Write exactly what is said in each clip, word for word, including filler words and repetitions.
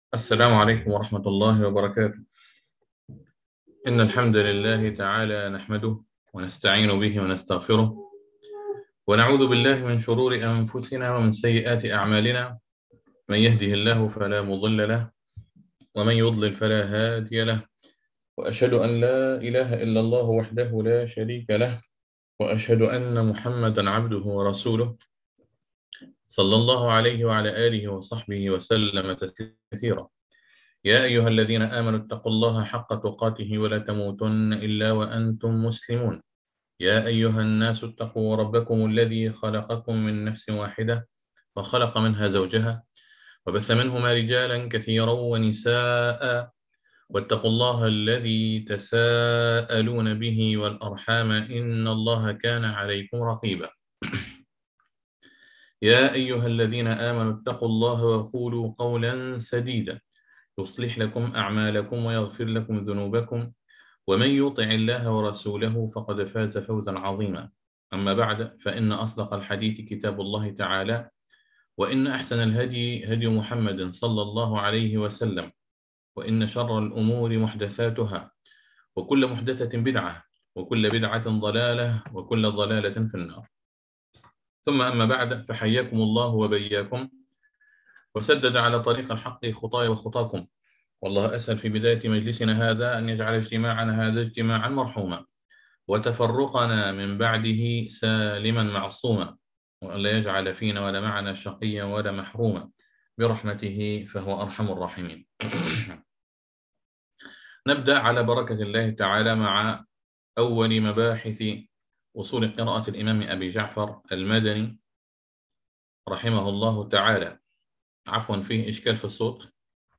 السلام عليكم ورحمة الله وبركاته. إن الحمد لله تعالى نحمده ونستعين به ونستغفره ونعوذ بالله من شرور أنفسنا ومن سيئات أعمالنا. من يهده الله فلا مضل له ومن يضلل فلا هادي له، وأشهد أن لا إله إلا الله وحده لا شريك له، وأشهد أن محمدا عبده ورسوله صلى الله عليه وعلى آله وصحبه وسلم تسليما كثيرا. يا أيها الذين آمنوا اتقوا الله حق تقاته ولا تموتن إلا وأنتم مسلمون. يا أيها الناس اتقوا ربكم الذي خلقكم من نفس واحدة وخلق منها زوجها وبث منهما رجالا كثيرا ونساء، واتقوا الله الذي تساءلون به والأرحام إن الله كان عليكم رقيبا. يا أيها الذين آمنوا اتقوا الله وقولوا قولا سديدا يصلح لكم أعمالكم ويغفر لكم ذنوبكم، ومن يطع الله ورسوله فقد فاز فوزا عظيما. أما بعد، فإن أصدق الحديث كتاب الله تعالى، وإن أحسن الهدي هدي محمد صلى الله عليه وسلم، وإن شر الأمور محدثاتها، وكل محدثة بدعة، وكل بدعة ضلالة، وكل ضلالة في النار. ثم أما بعد، فحياكم الله وبياكم وسدد على طريق الحق خطاي وخطاكم. والله أسأل في بداية مجلسنا هذا أن يجعل اجتماعنا هذا اجتماعا مرحوما، وتفرقنا من بعده سالما معصوما، وأن لا يجعل فينا ولا معنا شقيا ولا محروما برحمته فهو أرحم الراحمين. نبدأ على بركة الله تعالى مع أول مباحث أصول قراءة الإمام أبي جعفر المدني رحمه الله تعالى. عفوا، فيه إشكال في الصوت؟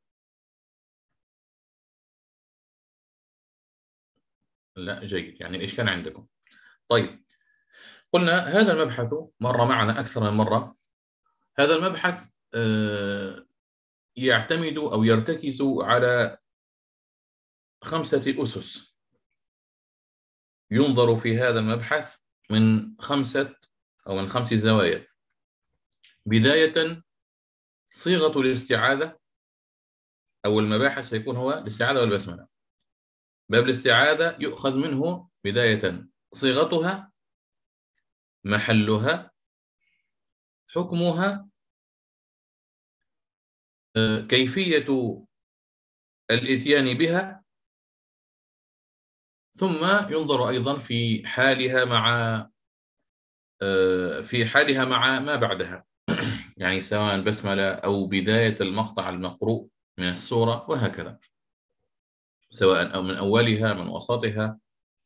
لا، جيد، يعني الإشكال عندكم. طيب، قلنا هذا المبحث مر معنا أكثر من مرة. هذا المبحث آه، يعتمد أو يرتكز على خمسة أسس. ينظر في هذا المبحث من خمسة أو من خمس زوايا. بداية، صيغة الاستعاذة، أو المباحث سيكون هو الاستعاذة والبسملة. باب الاستعاذة يؤخذ منه بداية صيغتها، محلها، حكمها، كيفية الإتيان بها، ثم ينظر أيضا في حالها مع في حالها مع ما بعدها، يعني سواء بسملة أو بداية المقطع المقروء من السورة، وهكذا، سواء أو من أولها من وسطها.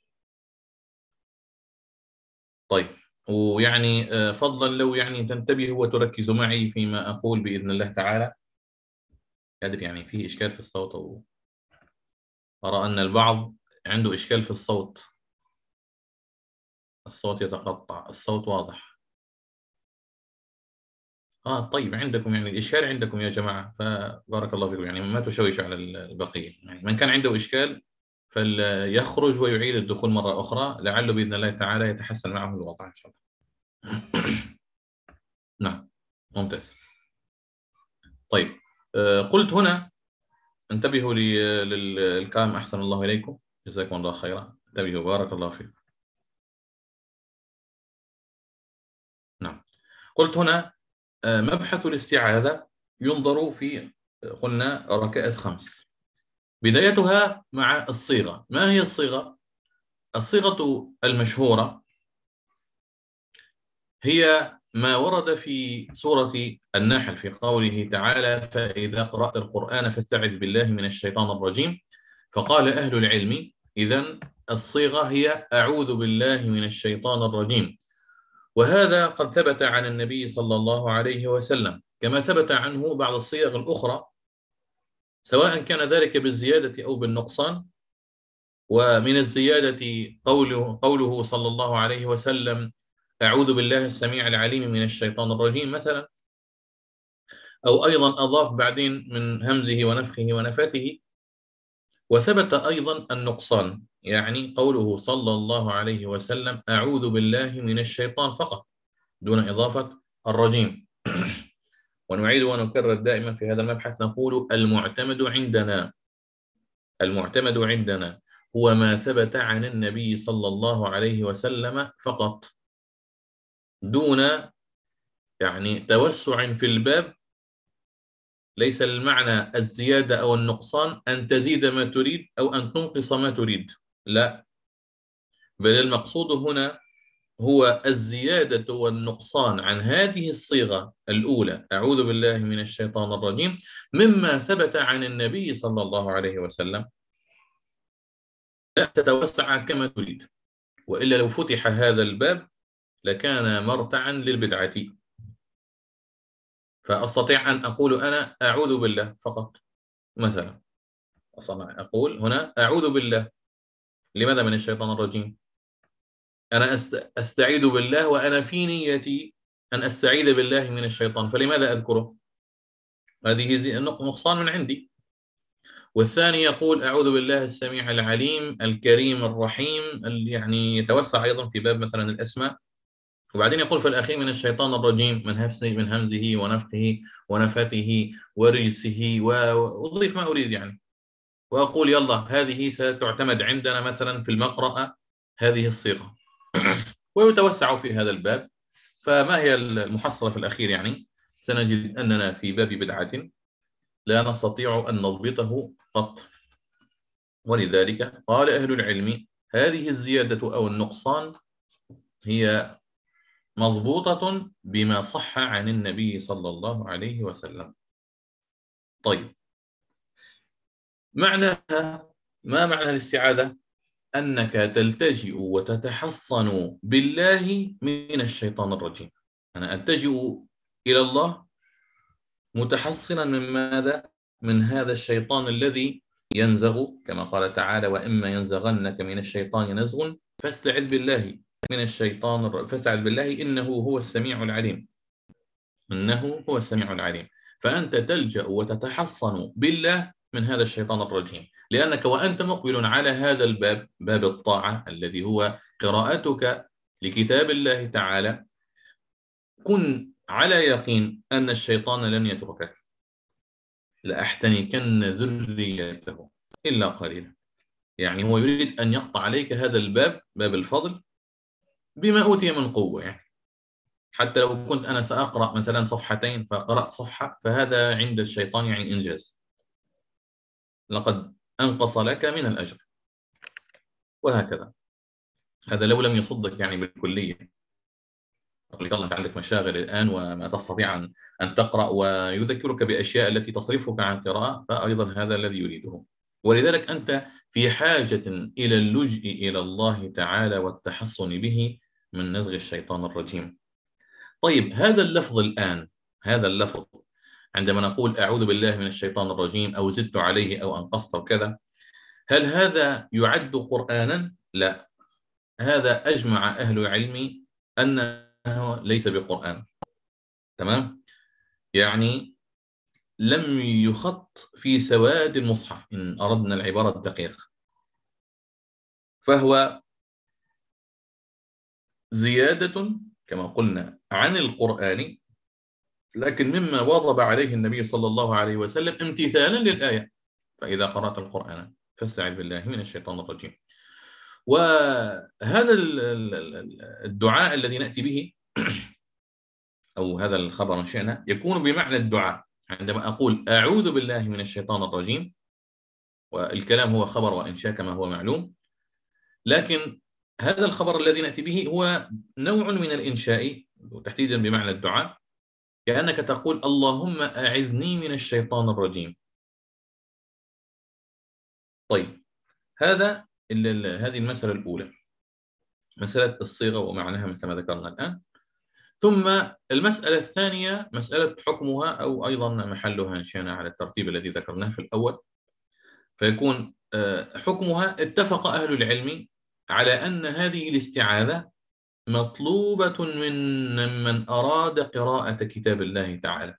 طيب، ويعني فضلا لو يعني تنتبهوا وتركزوا معي فيما أقول بإذن الله تعالى. قادر يعني فيه إشكال في الصوت، أو أرى أن البعض عنده إشكال في الصوت. الصوت يتقطع، الصوت واضح. آه طيب، عندكم يعني الإشكال عندكم يا جماعة، فبارك الله فيكم، يعني ما تشوشوا على البقية. يعني من كان عنده إشكال فليخرج ويعيد الدخول مرة أخرى، لعله بإذن الله تعالى يتحسن معه الوضع إن شاء الله. نعم، ممتاز. طيب، آه، قلت هنا انتبهوا لي- للكلام، أحسن الله إليكم، جزاكم الله خيرا، انتبهوا بارك الله فيكم. نعم، قلت هنا آه، مبحث الاستعاذة ينظر في، قلنا، ركائز خمس. بدايتها مع الصيغة. ما هي الصيغة؟ الصيغة المشهورة هي ما ورد في سورة النحل في قوله تعالى: فإذا قرأت القرآن فاستعذ بالله من الشيطان الرجيم. فقال أهل العلم: إذن الصيغة هي أعوذ بالله من الشيطان الرجيم. وهذا قد ثبت عن النبي صلى الله عليه وسلم، كما ثبت عنه بعض الصيغ الأخرى، سواء كان ذلك بالزيادة أو بالنقصان. ومن الزيادة قوله, قوله صلى الله عليه وسلم: أعوذ بالله السميع العليم من الشيطان الرجيم مثلا. أو أيضا أضاف بعدين من همزه ونفخه ونفثه. وثبت أيضا النقصان، يعني قوله صلى الله عليه وسلم: أعوذ بالله من الشيطان فقط، دون إضافة الرجيم. ونعيد ونكرر دائما في هذا المبحث، نقول المعتمد عندنا المعتمد عندنا هو ما ثبت عن النبي صلى الله عليه وسلم فقط، دون يعني توسع في الباب. ليس المعنى الزيادة أو النقصان أن تزيد ما تريد أو أن تنقص ما تريد، لا، بل المقصود هنا هو الزيادة والنقصان عن هذه الصيغة الأولى، أعوذ بالله من الشيطان الرجيم، مما ثبت عن النبي صلى الله عليه وسلم. لا تتوسع كما تريد، وإلا لو فتح هذا الباب لكان مرتعا للبدعة. فأستطيع أن أقول أنا أعوذ بالله فقط مثلا، أقول هنا أعوذ بالله، لماذا من الشيطان الرجيم؟ أنا أستعيذ بالله وأنا في نيتي أن أستعيذ بالله من الشيطان، فلماذا أذكره؟ هذه نقصان من عندي. والثاني يقول أعوذ بالله السميع العليم الكريم الرحيم، يعني يتوسع أيضا في باب مثلا الأسماء، وبعدين يقول في الأخير من الشيطان الرجيم، من همزه من همزه ونفخه ونفثه ورجسه، وأضيف ما أريد يعني، وأقول يلا هذه ستعتمد عندنا مثلا في المقرأة هذه الصيغة، ويتوسع في هذا الباب. فما هي المحصلة في الأخير؟ يعني سنجد أننا في باب بدعة لا نستطيع أن نضبطه قط، ولذلك قال أهل العلم هذه الزيادة أو النقصان هي مضبوطة بما صح عن النبي صلى الله عليه وسلم. طيب، معناها ما معنى الاستعاذة؟ أنك تلتجئ وتتحصن بالله من الشيطان الرجيم. أنا ألتجئ إلى الله متحصنا من ماذا؟ من هذا الشيطان الذي ينزغ، كما قال تعالى وإما ينزغنك من الشيطان نزغ فاستعذ بالله من الشيطان فاستعذ بالله إنه هو السميع العليم إنه هو السميع العليم. فأنت تلجأ وتتحصن بالله من هذا الشيطان الرجيم، لأنك وأنت مقبل على هذا الباب، باب الطاعة الذي هو قراءتك لكتاب الله تعالى، كن على يقين أن الشيطان لن يتركك، لأحتنكن ذريته إلا قليلا. يعني هو يريد أن يقطع عليك هذا الباب، باب الفضل، بما أوتي من قوة. يعني حتى لو كنت أنا سأقرأ مثلا صفحتين فقرأت صفحة، فهذا عند الشيطان يعني إنجاز، لقد أنقص لك من الأجر، وهكذا. هذا لو لم يصدك يعني بالكلية، يقول لك الله أنت عندك مشاغل الآن وما تستطيع أن تقرأ، ويذكرك بأشياء التي تصرفك عن القراءة، فأيضا هذا الذي يريده. ولذلك أنت في حاجة إلى اللجوء إلى الله تعالى والتحصن به من نزغ الشيطان الرجيم. طيب، هذا اللفظ الآن، هذا اللفظ عندما نقول أعوذ بالله من الشيطان الرجيم أو زدت عليه أو أنقصت وكذا، هل هذا يعد قرآنا؟ لا، هذا أجمع أهل العلم أنه ليس بقرآن. تمام؟ يعني لم يخط في سواد المصحف إن أردنا العبارة الدقيقة، فهو زيادة كما قلنا عن القرآن، لكن مما واظب عليه النبي صلى الله عليه وسلم امتثالا للآية، فإذا قرأت القرآن فاستعذ بالله من الشيطان الرجيم. وهذا الدعاء الذي نأتي به أو هذا الخبر إن شئنا يكون بمعنى الدعاء. عندما أقول أعوذ بالله من الشيطان الرجيم، والكلام هو خبر وإنشاء كما هو معلوم، لكن هذا الخبر الذي نأتي به هو نوع من الإنشاء تحديدا بمعنى الدعاء، كأنك تقول اللهم أعذني من الشيطان الرجيم. طيب، هذا هذه المسألة الأولى، مسألة الصيغة ومعناها مثل ما ذكرنا الآن. ثم المسألة الثانية مسألة حكمها، أو أيضا محلها إن شئنا على الترتيب الذي ذكرناه في الأول، فيكون حكمها اتفق أهل العلم على أن هذه الاستعاذة مطلوبة من من أراد قراءة كتاب الله تعالى.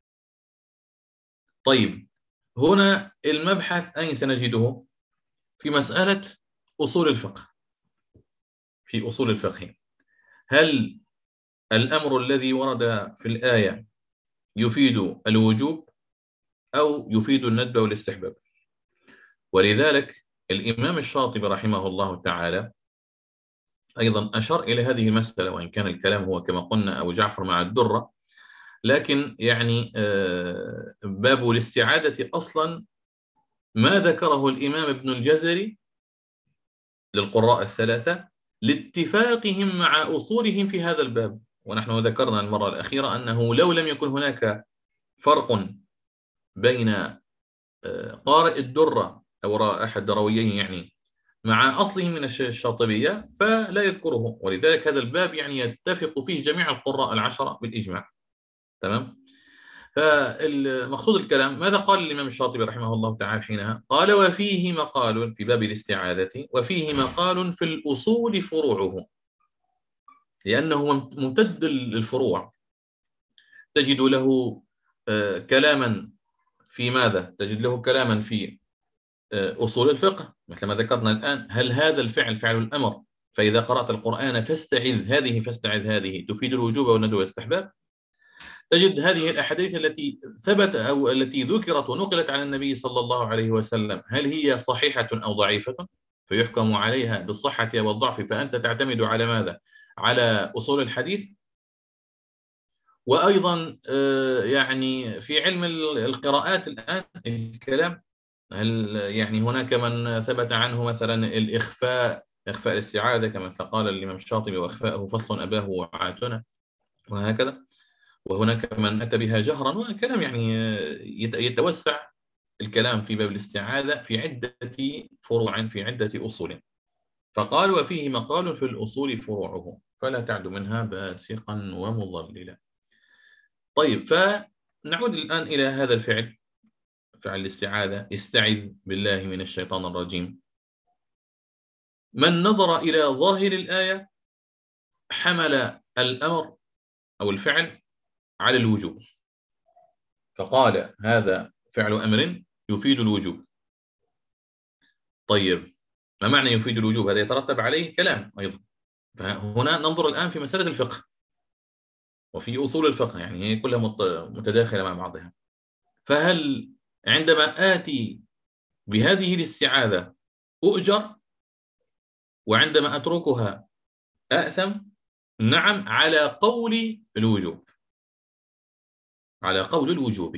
طيب، هنا المبحث أين سنجده؟ في مسألة أصول الفقه. في أصول الفقه، هل الأمر الذي ورد في الآية يفيد الوجوب أو يفيد الندب والاستحباب. ولذلك الإمام الشاطبي رحمه الله تعالى أيضا أشار إلى هذه المسألة، وإن كان الكلام هو كما قلنا أبو جعفر مع الدرة، لكن يعني باب الاستعادة أصلا ما ذكره الإمام ابن الجزري للقراء الثلاثة لاتفاقهم مع أصولهم في هذا الباب. ونحن ذكرنا المرة الأخيرة أنه لو لم يكن هناك فرق بين قارئ الدرة أو أحد رويين يعني مع أصله من الشاطبية فلا يذكره، ولذلك هذا الباب يعني يتفق فيه جميع القراء العشرة بالإجماع. تمام. فالمقصود الكلام ماذا قال الإمام الشاطبي رحمه الله تعالى حينها؟ قال: وفيه مقال في باب الاستعادة، وفيه مقال في الأصول فروعه، لأنه ممتد الفروع. تجد له كلاما في ماذا؟ تجد له كلاما في أصول الفقه مثل ما ذكرنا الآن، هل هذا الفعل فعل الأمر؟ فإذا قرأت القرآن فاستعذ هذه فاستعذ هذه تفيد الوجوب والندب والاستحباب. تجد هذه الأحاديث التي ثبت أو التي ذكرت ونقلت عن النبي صلى الله عليه وسلم، هل هي صحيحة أو ضعيفة؟ فيحكم عليها بالصحة والضعف، فأنت تعتمد على ماذا؟ على أصول الحديث. وأيضا يعني في علم القراءات الآن الكلام، هل يعني هناك من ثبت عنه مثلا الإخفاء، إخفاء الاستعادة كما قال الإمام الشاطبي: وإخفاؤه فصل أباه وعاتنا، وهكذا. وهناك من أتى بها جهرا، وكلام يعني يتوسع الكلام في باب الاستعاذة في عدة فروع في عدة أصول. فقال: وفيه مقال في الأصول فروعه فلا تعد منها باسقا ومضللا. طيب، فنعود الآن إلى هذا الفعل، فعل الاستعاذة: استعذ بالله من الشيطان الرجيم. من نظر إلى ظاهر الآية حمل الأمر أو الفعل على الوجوب، فقال هذا فعل أمر يفيد الوجوب. طيب، ما معنى يفيد الوجوب؟ هذا يترتب عليه كلام أيضا. فهنا ننظر الآن في مسألة الفقه وفي أصول الفقه، يعني هي كلها متداخلة مع بعضها. فهل عندما آتي بهذه الاستعاذة أؤجر، وعندما أتركها أأثم؟ نعم، على قول الوجوب، على قول الوجوب.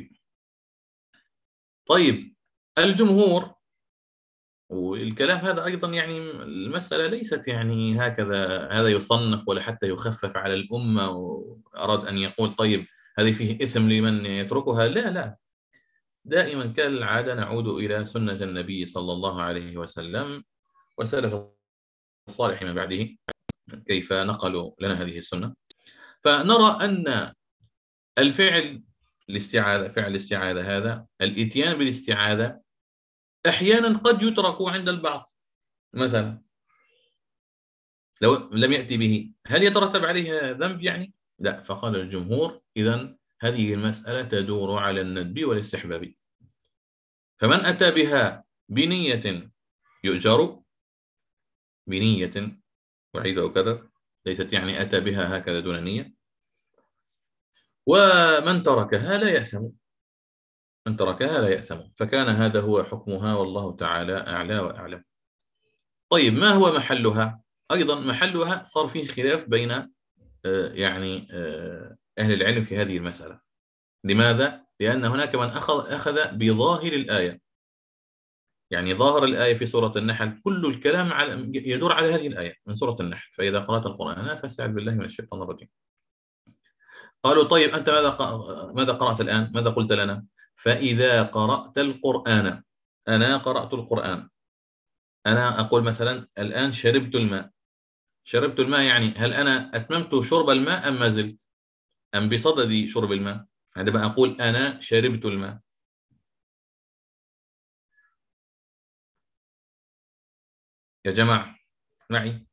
طيب، الجمهور، والكلام هذا أيضا يعني المسألة ليست يعني هكذا هذا يصنف ولا حتى يخفف على الأمة، وأراد أن يقول طيب هذه فيه إثم لمن يتركها. لا لا، دائما كالعادة نعود إلى سنة النبي صلى الله عليه وسلم وسلف الصالح من بعده كيف نقلوا لنا هذه السنة. فنرى أن الفعل الاستعاذة، فعل الاستعاذة هذا، الإتيان بالاستعاذة أحيانا قد يترك عند البعض. مثلا لو لم يأتي به هل يترتب عليه ذنب يعني؟ لا. فقال الجمهور إذن هذه المسألة تدور على الندب والاستحباب. فمن أتى بها بنية يؤجر، بنية، وعيد أو كذا، ليست يعني أتى بها هكذا دون نية. ومن تركها لا يأثم، من تركها لا يأثم. فكان هذا هو حكمها، والله تعالى أعلى وأعلم. طيب، ما هو محلها؟ أيضا محلها صار فيه خلاف بين يعني أهل العلم في هذه المسألة. لماذا؟ لأن هناك من أخذ أخذ بظاهر الآية، يعني ظاهر الآية في سورة النحل كل الكلام على يدور على هذه الآية من سورة النحل: فإذا قرأت القرآن فاستعذ بالله من الشيطان الرجيم. قالوا: طيب أنت ماذا ماذا قرأت الآن؟ ماذا قلت لنا؟ فإذا قرأت القرآن. أنا قرأت القرآن، أنا أقول مثلا الآن شربت الماء. شربت الماء يعني هل أنا أتممت شرب الماء أم ما زلت؟ أم بصدد شرب الماء؟ عندما أقول أنا شربت الماء، يا جماعة معي؟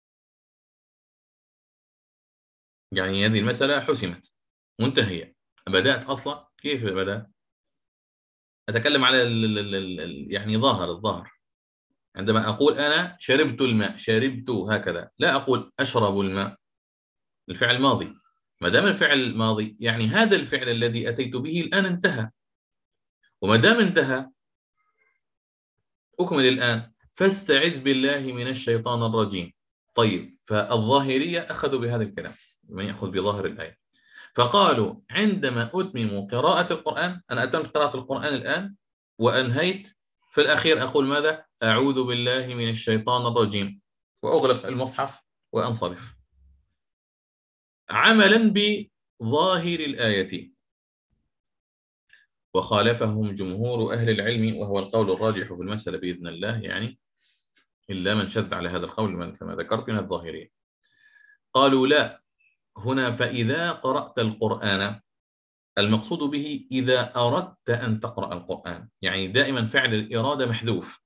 يعني هذه المسألة حسمت منتهية، بدأت أصلا. كيف بدأت؟ أتكلم على ال ال ال يعني ظاهر الظاهر. عندما أقول أنا شربت الماء، شربت هكذا، لا أقول أشرب الماء، الفعل ماضي. ما دام الفعل ماضي يعني هذا الفعل الذي أتيت به الآن انتهى، وما دام انتهى أكمل الآن فاستعذ بالله من الشيطان الرجيم. طيب، فالظاهرية أخذوا بهذا الكلام، من يأخذ بظاهر الآية، فقالوا عندما أتمم قراءة القرآن، أنا أتمت قراءة القرآن الآن وأنهيت، في الأخير أقول ماذا؟ أعوذ بالله من الشيطان الرجيم، وأغلق المصحف وأنصرف، عملا بظاهر الآية. وخالفهم جمهور أهل العلم، وهو القول الراجح في المسألة بإذن الله يعني، إلا من شذ على هذا القول كما ذكرت من الظاهرية. قالوا لا، هنا فإذا قرأت القرآن المقصود به إذا أردت أن تقرأ القرآن، يعني دائما فعل الإرادة محذوف،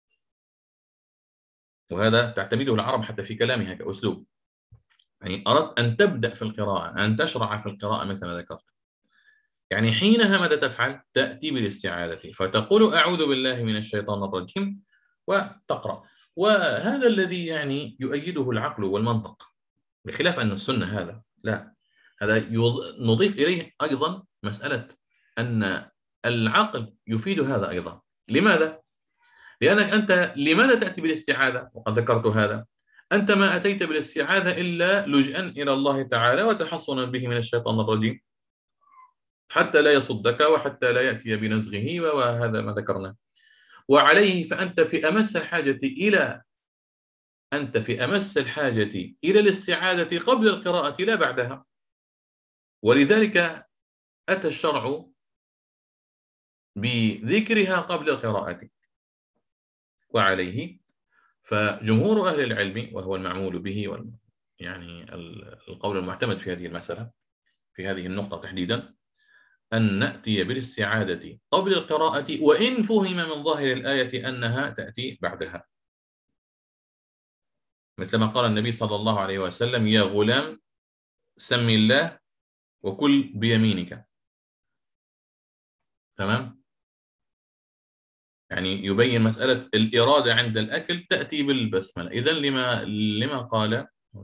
وهذا تعتمده العرب حتى في كلامها كأسلوب، يعني أردت أن تبدأ في القراءة، أن تشرع في القراءة مثل ما ذكرت، يعني حينها ماذا تفعل؟ تأتي بالاستعاذة، فتقول أعوذ بالله من الشيطان الرجيم وتقرأ. وهذا الذي يعني يؤيده العقل والمنطق، بخلاف أن السنة هذا لا، هذا نضيف إليه أيضا مسألة أن العقل يفيد هذا أيضا. لماذا؟ لأنك أنت لماذا تأتي بالاستعاذة؟ وقد ذكرت هذا، أنت ما أتيت بالاستعاذة إلا لجأا إلى الله تعالى وتحصنا به من الشيطان الرجيم، حتى لا يصدك وحتى لا يأتي بنزغه، وهذا ما ذكرناه. وعليه فأنت في أمس الحاجة إلى أنت في أمس الحاجة إلى الاستعاذة قبل القراءة لا بعدها، ولذلك أتى الشرع بذكرها قبل القراءة. وعليه فجمهور أهل العلم، وهو المعمول به وال يعني القول المعتمد في هذه المسألة، في هذه النقطة تحديدا، أن نأتي بالاستعاذة قبل القراءة، وإن فهم من ظاهر الآية أنها تأتي بعدها، مثل ما قال النبي صلى الله عليه وسلم: يا غلام سم الله وكل بيمينك. تمام؟ يعني يبين مسألة الإرادة عند الأكل تأتي بالبسملة. إذن لما لما قال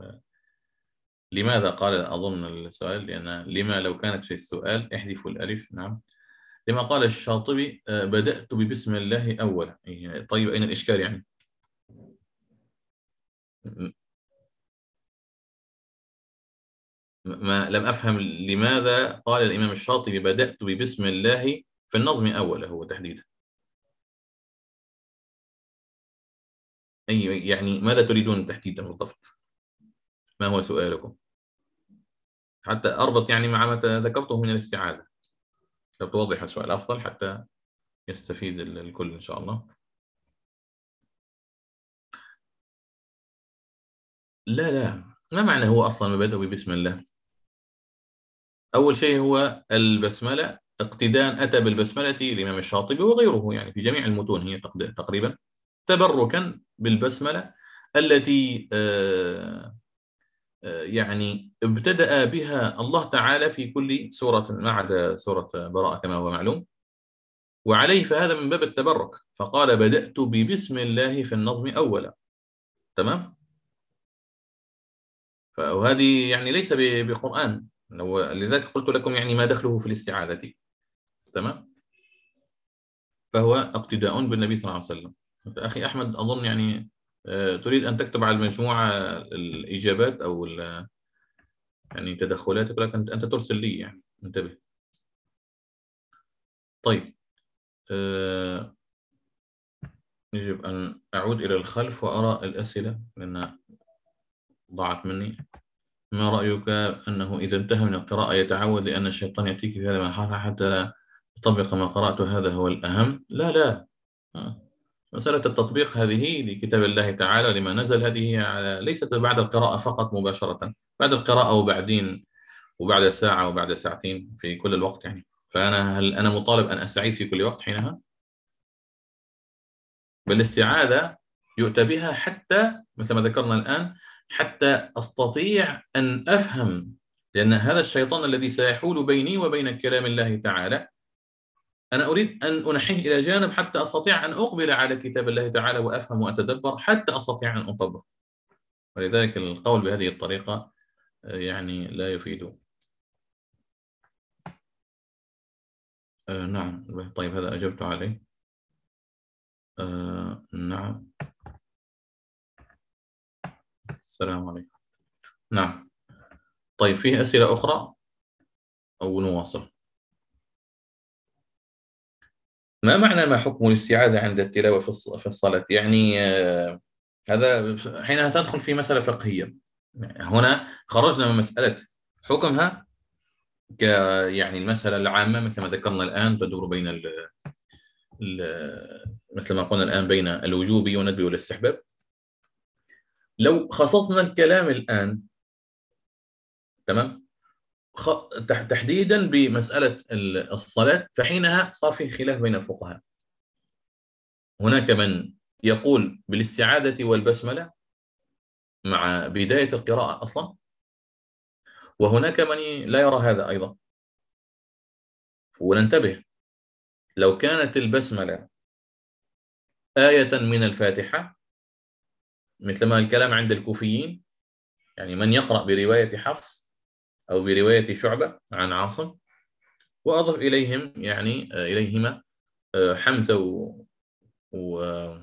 لماذا قال أظن السؤال، لأن لما لو كانت في السؤال احذفوا الألف. نعم، لما قال الشاطبي بدأت ببسم الله أولا. طيب أين الإشكال يعني؟ ما لم أفهم لماذا قال الإمام الشاطبي بدأت ببسم الله في النظم أولا هو تحديدا. أي يعني ماذا تريدون تحديدا بالضبط؟ ما هو سؤالكم؟ حتى أربط يعني مع ما ذكرته من الاستعاذة، لو توضح السؤال أفضل حتى يستفيد الكل إن شاء الله. لا لا، ما معنى هو أصلا بدأ ببسم الله؟ أول شيء هو البسملة اقتداء، أتى بالبسملة الإمام الشاطبي وغيره يعني في جميع المتون هي تقريبا تبركا بالبسملة التي آه، آه، يعني ابتدأ بها الله تعالى في كل سورة ما عدا سورة براءة كما هو معلوم، وعليه فهذا من باب التبرك، فقال بدأت ببسم الله في النظم أولا. تمام؟ وهذه يعني ليس بقرآن، لذلك قلت لكم يعني ما دخله في الاستعاذة. تمام؟ فهو اقتداء بالنبي صلى الله عليه وسلم. أخي أحمد أظن يعني آه، تريد أن تكتب على المجموعة الإجابات أو يعني تدخلاتك، لكن أنت ترسل لي يعني، انتبه. طيب، آه، يجب أن أعود إلى الخلف وأرى الأسئلة لأنها ضاعت مني. ما رأيك أنه إذا انتهى من القراءة يتعود لأن الشيطان يأتيك في هذا المرحلة حتى لا تطبق ما قرأت، هذا هو الأهم؟ لا لا، مسألة التطبيق هذه لكتاب الله تعالى لما نزل، هذه على ليست بعد القراءة فقط مباشرة، بعد القراءة وبعدين وبعد ساعة وبعد ساعتين في كل الوقت يعني. فأنا هل أنا مطالب أن أستعيذ في كل وقت حينها؟ بالاستعاذة يؤتى بها حتى مثل ما ذكرنا الآن، حتى أستطيع أن أفهم، لأن هذا الشيطان الذي سيحول بيني وبين كلام الله تعالى أنا أريد أن أنحيه إلى جانب حتى أستطيع أن أقبل على كتاب الله تعالى وأفهم وأتدبر حتى أستطيع أن أطبق. ولذلك القول بهذه الطريقة يعني لا يفيد. آه نعم. طيب هذا أجبت عليه. آه نعم. السلام عليكم. نعم. طيب فيه أسئلة أخرى أو نواصل؟ ما معنى ما حكم الاستعاذة عند التلاوة في الص- في الصلاة؟ يعني آه هذا حينها تدخل في مسألة فقهية. هنا خرجنا من مسألة حكمها ك يعني المسألة العامة مثل ما ذكرنا الآن تدور بين ال ال مثل ما قلنا الآن بين الوجوب والندب والاستحباب. لو خصصنا الكلام الآن تمام خ- تح- تحديدا بمسألة ال- الصلاة، فحينها صار في خلاف بين الفقهاء. هناك من يقول بالاستعاذة والبسملة مع بداية القراءة أصلا، وهناك من لا يرى هذا أيضا. وننتبه، لو كانت البسملة آية من الفاتحة مثل ما الكلام عند الكوفيين، يعني من يقرأ برواية حفص أو برواية شعبة عن عاصم، وأضف إليهم يعني آه، إليهما آه، حمزة و... و...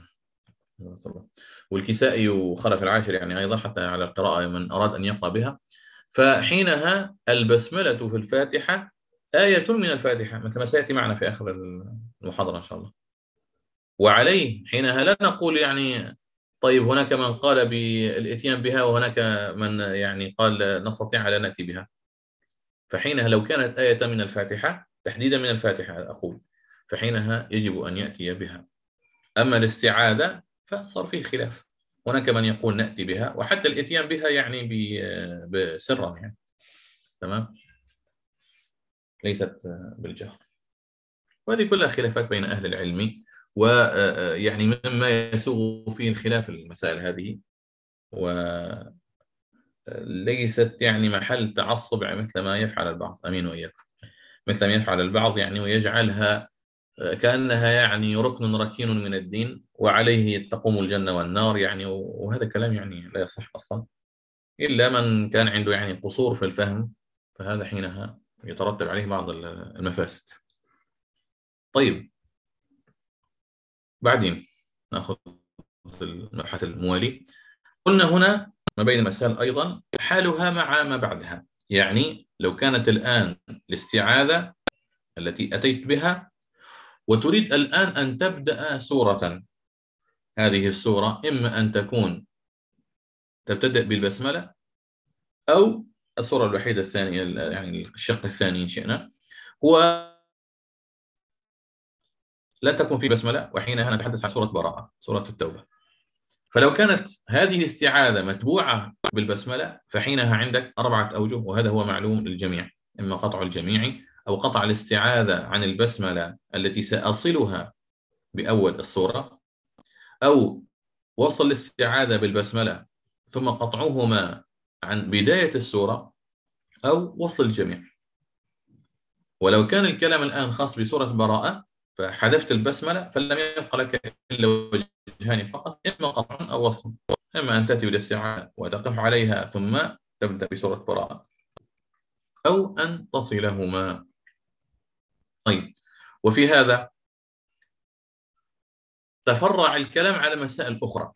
والكسائي وخلف العاشر يعني أيضا حتى على القراءة من أراد أن يقرأ بها، فحينها البسملة في الفاتحة آية من الفاتحة مثل ما سيأتي معنا في آخر المحاضرة إن شاء الله. وعليه حينها لا نقول يعني طيب هناك من قال بالإتيان بها وهناك من يعني قال نستطيع ألا نأتي بها. فحينها لو كانت آية من الفاتحة تحديدا من الفاتحة أقول، فحينها يجب أن يأتي بها. أما الاستعاذة فصار فيه خلاف، هناك من يقول نأتي بها وحتى الإتيان بها يعني بسرا يعني تمام، ليست بالجهر. وهذه كلها خلافات بين أهل العلم، ويعني مما يسوغ فيه الخلاف المسائل هذه، وليست يعني محل تعصب مثل ما يفعل البعض، أمين وإياكم، مثل ما يفعل البعض يعني ويجعلها كأنها يعني ركن ركين من الدين وعليه تقوم الجنة والنار يعني، وهذا كلام يعني لا يصح أصلا إلا من كان عنده يعني قصور في الفهم، فهذا حينها يترتب عليه بعض المفاسد. طيب بعدين نأخذ المبحث الموالي. قلنا هنا ما بين المسائل أيضا حالها مع ما بعدها، يعني لو كانت الآن الاستعاذة التي أتيت بها وتريد الآن أن تبدأ سورة، هذه السورة إما أن تكون تبتدأ بالبسملة أو السورة الوحيدة الثانية يعني الشق الثاني إن شئنا هو لا تكون في بسملة، وحينها نتحدث عن سورة براءة سورة التوبة. فلو كانت هذه الاستعاذة متبوعة بالبسملة فحينها عندك أربعة أوجه، وهذا هو معلوم للجميع، إما قطع الجميع أو قطع الاستعاذة عن البسملة التي سأصلها بأول السورة، أو وصل الاستعاذة بالبسملة ثم قطعهما عن بداية السورة، أو وصل الجميع. ولو كان الكلام الآن خاص بسورة براءة فحذفت البسملة فلم يبق لك إلا وجهان فقط، إما قطع أو وصل، إما أن تأتي بالاستعاذة وتقف عليها ثم تبدأ بسورة براءة، أو أن تصلهما. طيب، وفي هذا تفرع الكلام على مسائل أخرى.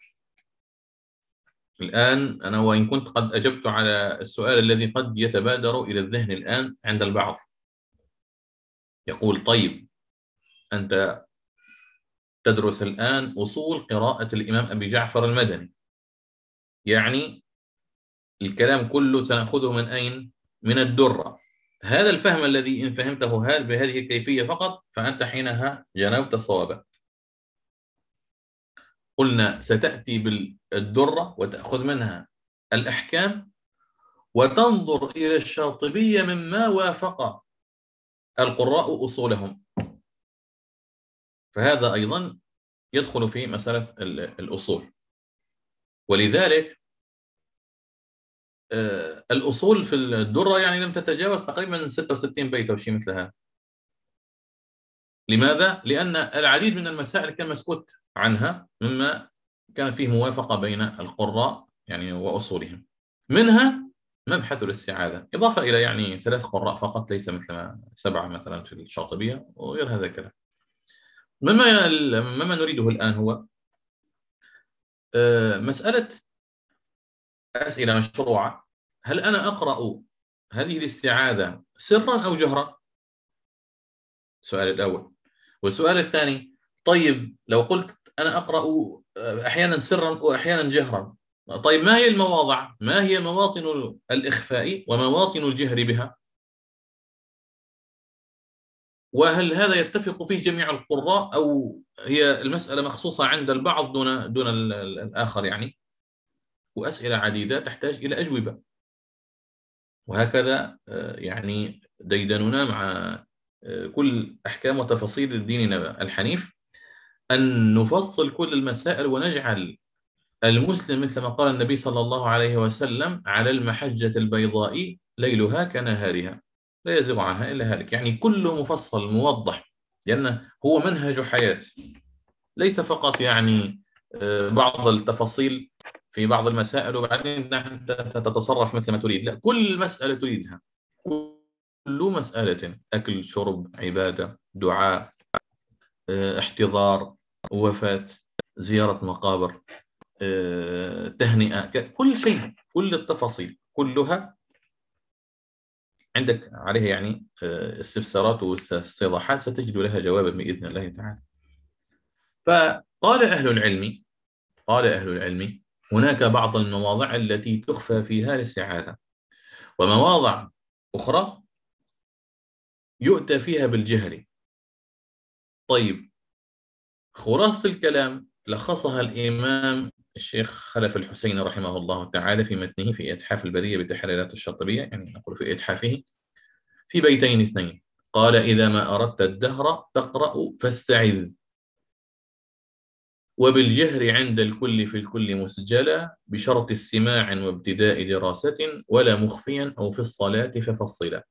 الآن أنا وإن كنت قد أجبت على السؤال الذي قد يتبادر إلى الذهن الآن عند البعض، يقول طيب أنت تدرس الآن أصول قراءة الإمام أبي جعفر المدني، يعني الكلام كله سنأخذه من أين؟ من الدرة. هذا الفهم الذي إن فهمته بهذه الكيفية فقط فأنت حينها جنبت الصواب. قلنا ستأتي بالدرة وتأخذ منها الأحكام وتنظر إلى الشاطبية مما وافق القراء أصولهم، فهذا أيضا يدخل في مسألة الأصول. ولذلك الأصول في الدرة يعني لم تتجاوز تقريبا ستة وستين بيت أو شيء مثل هذا. لماذا؟ لأن العديد من المسائل كان مسكوت عنها مما كان فيه موافقة بين القراء يعني وأصولهم. منها مبحث الاستعاذة، إضافة إلى يعني ثلاث قراء فقط، ليس مثل ما سبعة مثلا في الشاطبية وغير هذا الكلام. مما مما نريده الآن هو مسألة أسئلة مشروعة. هل أنا أقرأ هذه الاستعاذة سرا أو جهرا؟ السؤال الأول. والسؤال الثاني، طيب لو قلت أنا أقرأ أحيانا سرا وأحيانا جهرا، طيب ما هي المواضع؟ ما هي مواطن الإخفاء ومواطن الجهر بها؟ وهل هذا يتفق فيه جميع القراء أو هي المسألة مخصوصة عند البعض دون دون الآخر يعني؟ وأسئلة عديدة تحتاج إلى أجوبة. وهكذا يعني ديدننا مع كل أحكام وتفاصيل ديننا الحنيف، أن نفصل كل المسائل ونجعل المسلم مثل ما قال النبي صلى الله عليه وسلم على المحجة البيضاء ليلها كنهارها لا يزيغ عنها إلا هالك. يعني كله مفصل موضح، لأنه هو منهج حياة، ليس فقط يعني بعض التفاصيل في بعض المسائل وبعدين أنت تتصرف مثل ما تريد. لا، كل مسألة تريدها، كل مسألة، أكل، شرب، عبادة، دعاء، احتضار، وفاة، زيارة مقابر، تهنئة، كل شيء، كل التفاصيل كلها عندك عليها يعني استفسارات واستيضاحات ستجد لها جوابا بإذن الله تعالى. فقال أهل العلم قال أهل العلم هناك بعض المواضع التي تخفى فيها الاستعاذة، ومواضع أخرى يؤتى فيها بالجهر. طيب، خلاصة الكلام لخصها الإمام الشيخ خلف الحسين رحمه الله تعالى في متنه في إتحاف البرية بتحريرات الشاطبية، يعني نقول في إتحافه، في بيتين اثنين. قال: إذا ما أردت الدهر تقرأ فاستعذ، وبالجهر عند الكل في الكل مسجلا، بشرط استماع وابتداء دراسة، ولا مخفيا أو في الصلاة ففصلا.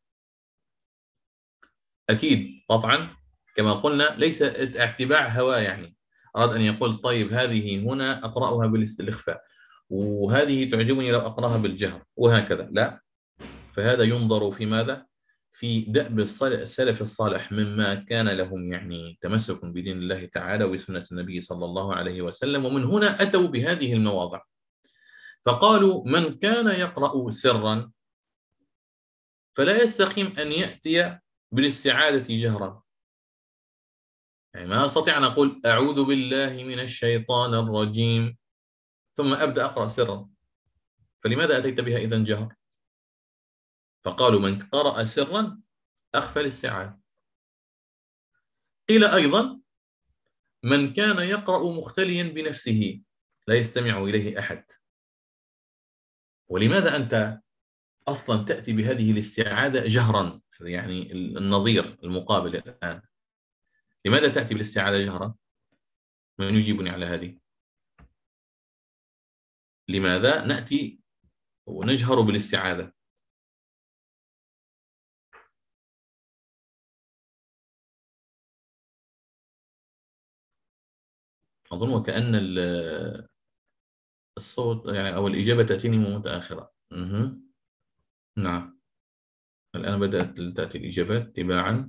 أكيد طبعا كما قلنا ليس اتباع هواه، يعني أراد أن يقول طيب هذه هنا أقرأها بالاستخفاء وهذه تعجبني لو أقرأها بالجهر وهكذا، لا. فهذا ينظر في ماذا؟ في دأب السلف الصالح مما كان لهم يعني تمسك بدين الله تعالى وسنة النبي صلى الله عليه وسلم، ومن هنا أتوا بهذه المواضع. فقالوا: من كان يقرأ سرا فلا يستقيم أن يأتي بالاستعاذة جهرا. يعني ما أستطيع أن أقول أعوذ بالله من الشيطان الرجيم ثم أبدأ أقرأ سرا، فلماذا أتيت بها إذن جهر؟ فقالوا: من قرأ سرا أخفى الاستعاذة. قيل أيضا: من كان يقرأ مختليا بنفسه لا يستمع إليه أحد. ولماذا أنت أصلا تأتي بهذه الاستعاذة جهرا؟ يعني النظير المقابل الآن، لماذا تأتي بالاستعاذة جهرا؟ من يجيبني على هذه؟ لماذا نأتي ونجهر بالاستعاذة؟ أظن وكأن الصوت يعني أو الإجابة تأتيني متأخرة. أه. نعم، الآن بدأت تأتي الإجابات تباعا.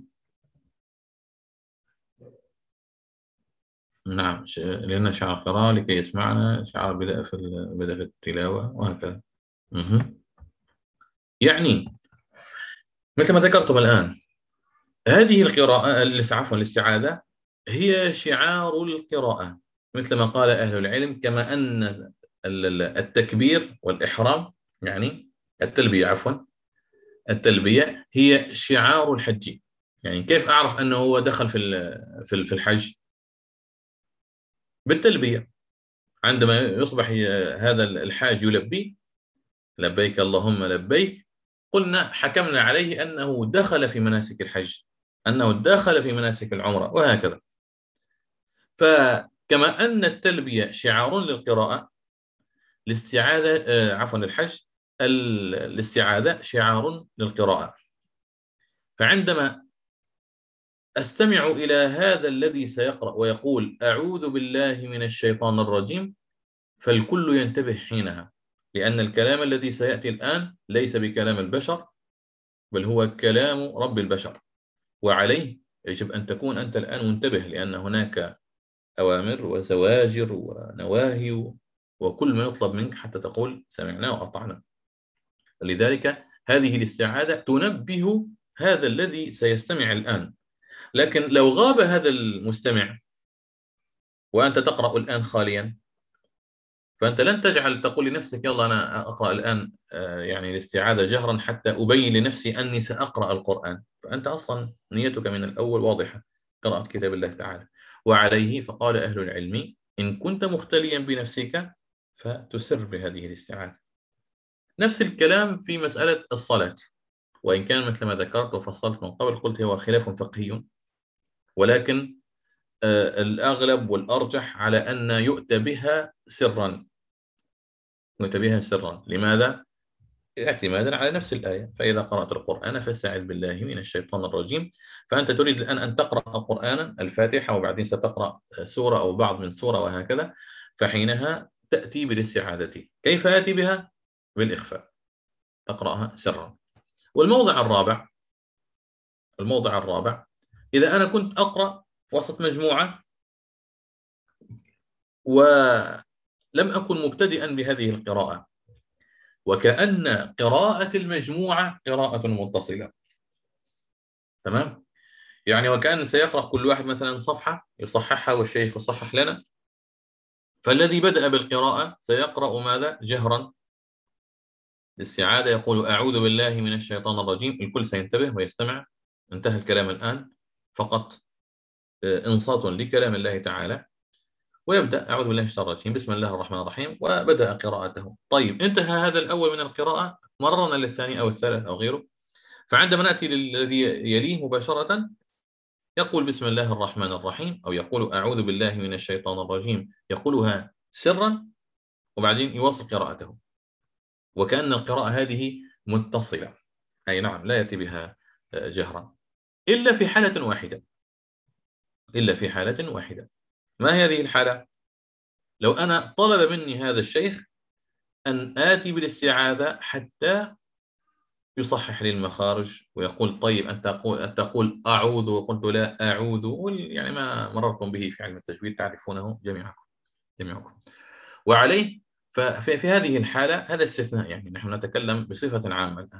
نعم، لأن شعر قراءة لكي يسمعنا، شعر بدأ في بدأ في التلاوة وهكذا. أه. يعني مثل ما ذكرتم الآن، هذه القراءة عفوا الاستعاذة هي شعار القراءة، مثل ما قال أهل العلم، كما أن التكبير والإحرام يعني التلبية عفوا التلبية هي شعار الحج. يعني كيف أعرف أنه هو دخل في في الحج؟ بالتلبية. عندما يصبح هذا الحاج يلبي لبيك اللهم لبيك، قلنا حكمنا عليه أنه دخل في مناسك الحج، أنه دخل في مناسك العمرة وهكذا. فكما أن التلبية شعار للقراءة، الاستعاذة عفوا الحج الاستعاذة شعار للقراءة. فعندما أستمع إلى هذا الذي سيقرأ ويقول أعوذ بالله من الشيطان الرجيم، فالكل ينتبه حينها. لأن الكلام الذي سيأتي الآن ليس بكلام البشر، بل هو كلام رب البشر، وعليه يجب أن تكون أنت الآن منتبه، لأن هناك أوامر وزواجر ونواهي وكل ما يطلب منك حتى تقول سمعنا وأطعنا. لذلك هذه الاستعادة تنبه هذا الذي سيستمع الآن. لكن لو غاب هذا المستمع وأنت تقرأ الآن خاليا، فأنت لن تجعل تقول لنفسك يلا أنا أقرأ الآن يعني الاستعادة جهرا حتى أبين لنفسي أني سأقرأ القرآن، فأنت أصلا نيتك من الأول واضحة، قراءة كتاب الله تعالى. وعليه فقال أهل العلم إن كنت مختليا بنفسك فتسر بهذه الاستعادة. نفس الكلام في مسألة الصلاة، وإن كان مثل ما ذكرت وفصلت من قبل قلت هو خلاف فقهي، ولكن الأغلب والأرجح على أن يؤتى بها سرا، يؤتى بها سرا. لماذا؟ اعتمادا على نفس الآية، فإذا قرأت القرآن فاستعذ بالله من الشيطان الرجيم. فأنت تريد الآن أن تقرأ قرآنا الفاتحة وبعدين ستقرأ سورة أو بعض من سورة وهكذا، فحينها تأتي بالاستعاذة. كيف آتي بها؟ بالإخفاء، تقرأها سرا. والموضع الرابع، الموضع الرابع إذا أنا كنت أقرأ وسط مجموعة ولم أكن مبتدئا بهذه القراءة، وكأن قراءة المجموعة قراءة متصلة، تمام؟ يعني وكأن سيقرأ كل واحد مثلا صفحة يصححها والشيخ يصحح لنا، فالذي بدأ بالقراءة سيقرأ ماذا؟ جهرا الاستعاذة، يقول أعوذ بالله من الشيطان الرجيم، الكل سينتبه ويستمع، انتهى الكلام الآن، فقط انصات لكلام الله تعالى، ويبدأ أعوذ بالله من الشيطان الرجيم بسم الله الرحمن الرحيم، وبدأ قراءته. طيب انتهى هذا الأول من القراءة، مررنا للثاني أو الثالث أو غيره، فعندما نأتي للذي يليه مباشرة يقول بسم الله الرحمن الرحيم، أو يقول أعوذ بالله من الشيطان الرجيم، يقولها سرا وبعدين يواصل قراءته، وكأن القراءة هذه متصلة، أي نعم لا يأتي بها جهرا، إلا في حالة واحدة، إلا في حالة واحدة. ما هذه الحالة؟ لو أنا طلب مني هذا الشيخ أن آتي بالاستعاذة حتى يصحح لي المخارج ويقول طيب أنت تقول أنت تقول أعوذ وقلت لا أعوذ، يعني ما مررتم به في علم التجويد تعرفونه جميعكم جميعكم. وعليه ففي في هذه الحالة هذا استثناء، يعني نحن نتكلم بصفة عامة الآن،